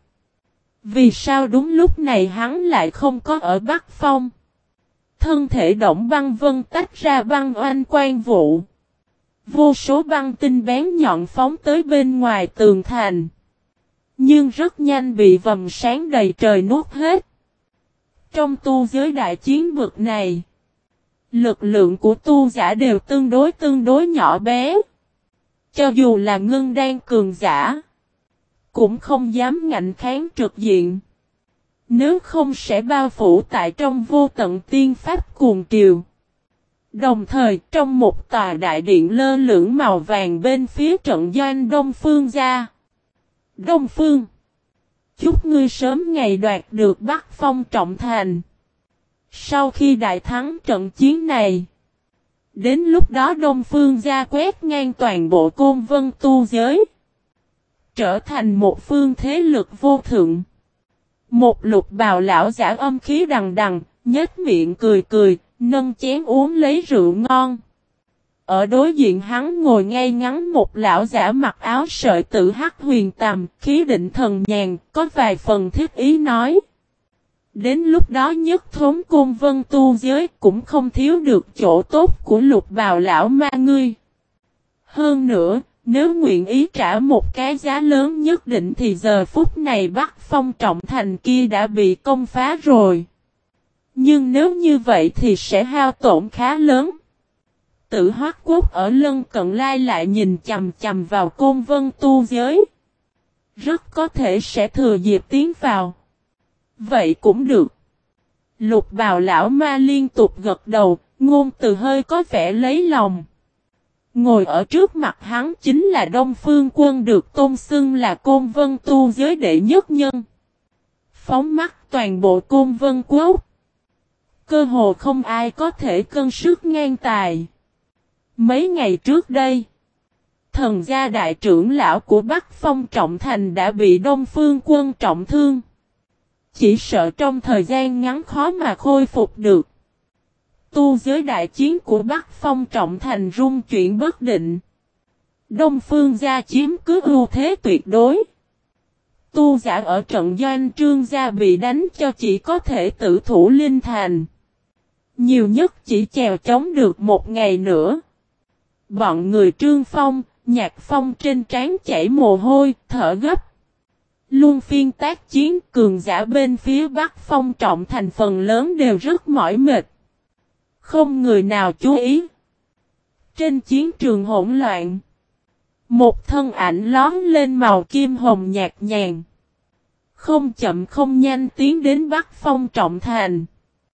Vì sao đúng lúc này hắn lại không có ở Bắc Phong? Thân thể Động Băng Vân tách ra băng oanh quang vụ. Vô số băng tinh bén nhọn phóng tới bên ngoài tường thành. Nhưng rất nhanh bị vầng sáng đầy trời nuốt hết. Trong tu giới đại chiến vực này, lực lượng của tu giả đều tương đối tương đối nhỏ bé. Cho dù là ngưng đan cường giả, cũng không dám ngạnh kháng trực diện. Nếu không sẽ bao phủ tại trong vô tận tiên pháp cuồng triều. Đồng thời trong một tòa đại điện lơ lửng màu vàng bên phía trận doanh Đông Phương gia. Đông Phương, chúc ngươi sớm ngày đoạt được Bắc Phong Trọng Thành. Sau khi đại thắng trận chiến này, đến lúc đó Đông Phương gia quét ngang toàn bộ Côn Vân tu giới, trở thành một phương thế lực vô thượng. Một lục bào lão giả âm khí đằng đằng, nhếch miệng cười cười, nâng chén uống lấy rượu ngon. Ở đối diện hắn ngồi ngay ngắn một lão giả mặc áo sợi tử hắc huyền tầm, khí định thần nhàn, có vài phần thiết ý nói. Đến lúc đó nhất thống côn vân tu giới cũng không thiếu được chỗ tốt của lục bào lão ma ngươi. Hơn nữa, nếu nguyện ý trả một cái giá lớn nhất định thì giờ phút này Bắc Phong trọng thành kia đã bị công phá rồi. Nhưng nếu như vậy thì sẽ hao tổn khá lớn. Tử Hoắc Quốc ở lân cận lai lại nhìn chầm chầm vào côn vân tu giới. Rất có thể sẽ thừa dịp tiến vào. Vậy cũng được. Lục bào lão ma liên tục gật đầu, ngôn từ hơi có vẻ lấy lòng. Ngồi ở trước mặt hắn chính là Đông Phương Quân được tôn xưng là côn vân tu giới đệ nhất nhân. Phóng mắt toàn bộ côn vân quốc. Cơ hồ không ai có thể cân sức ngang tài. Mấy ngày trước đây, thần gia đại trưởng lão của Bắc Phong Trọng Thành đã bị Đông Phương Quân trọng thương. Chỉ sợ trong thời gian ngắn khó mà khôi phục được. Tu giới đại chiến của Bắc Phong Trọng Thành rung chuyển bất định. Đông Phương gia chiếm cứ ưu thế tuyệt đối. Tu giả ở trận doanh Trương gia bị đánh cho chỉ có thể tử thủ linh thành. Nhiều nhất chỉ chèo chống được một ngày nữa. Bọn người Trương Phong, Nhạc Phong trên trán chảy mồ hôi, thở gấp. Luôn phiên tác chiến cường giả bên phía Bắc Phong Trọng Thành phần lớn đều rất mỏi mệt. Không người nào chú ý. Trên chiến trường hỗn loạn, một thân ảnh lóm lên màu kim hồng nhạt nhàn. Không chậm không nhanh tiến đến Bắc Phong Trọng Thành.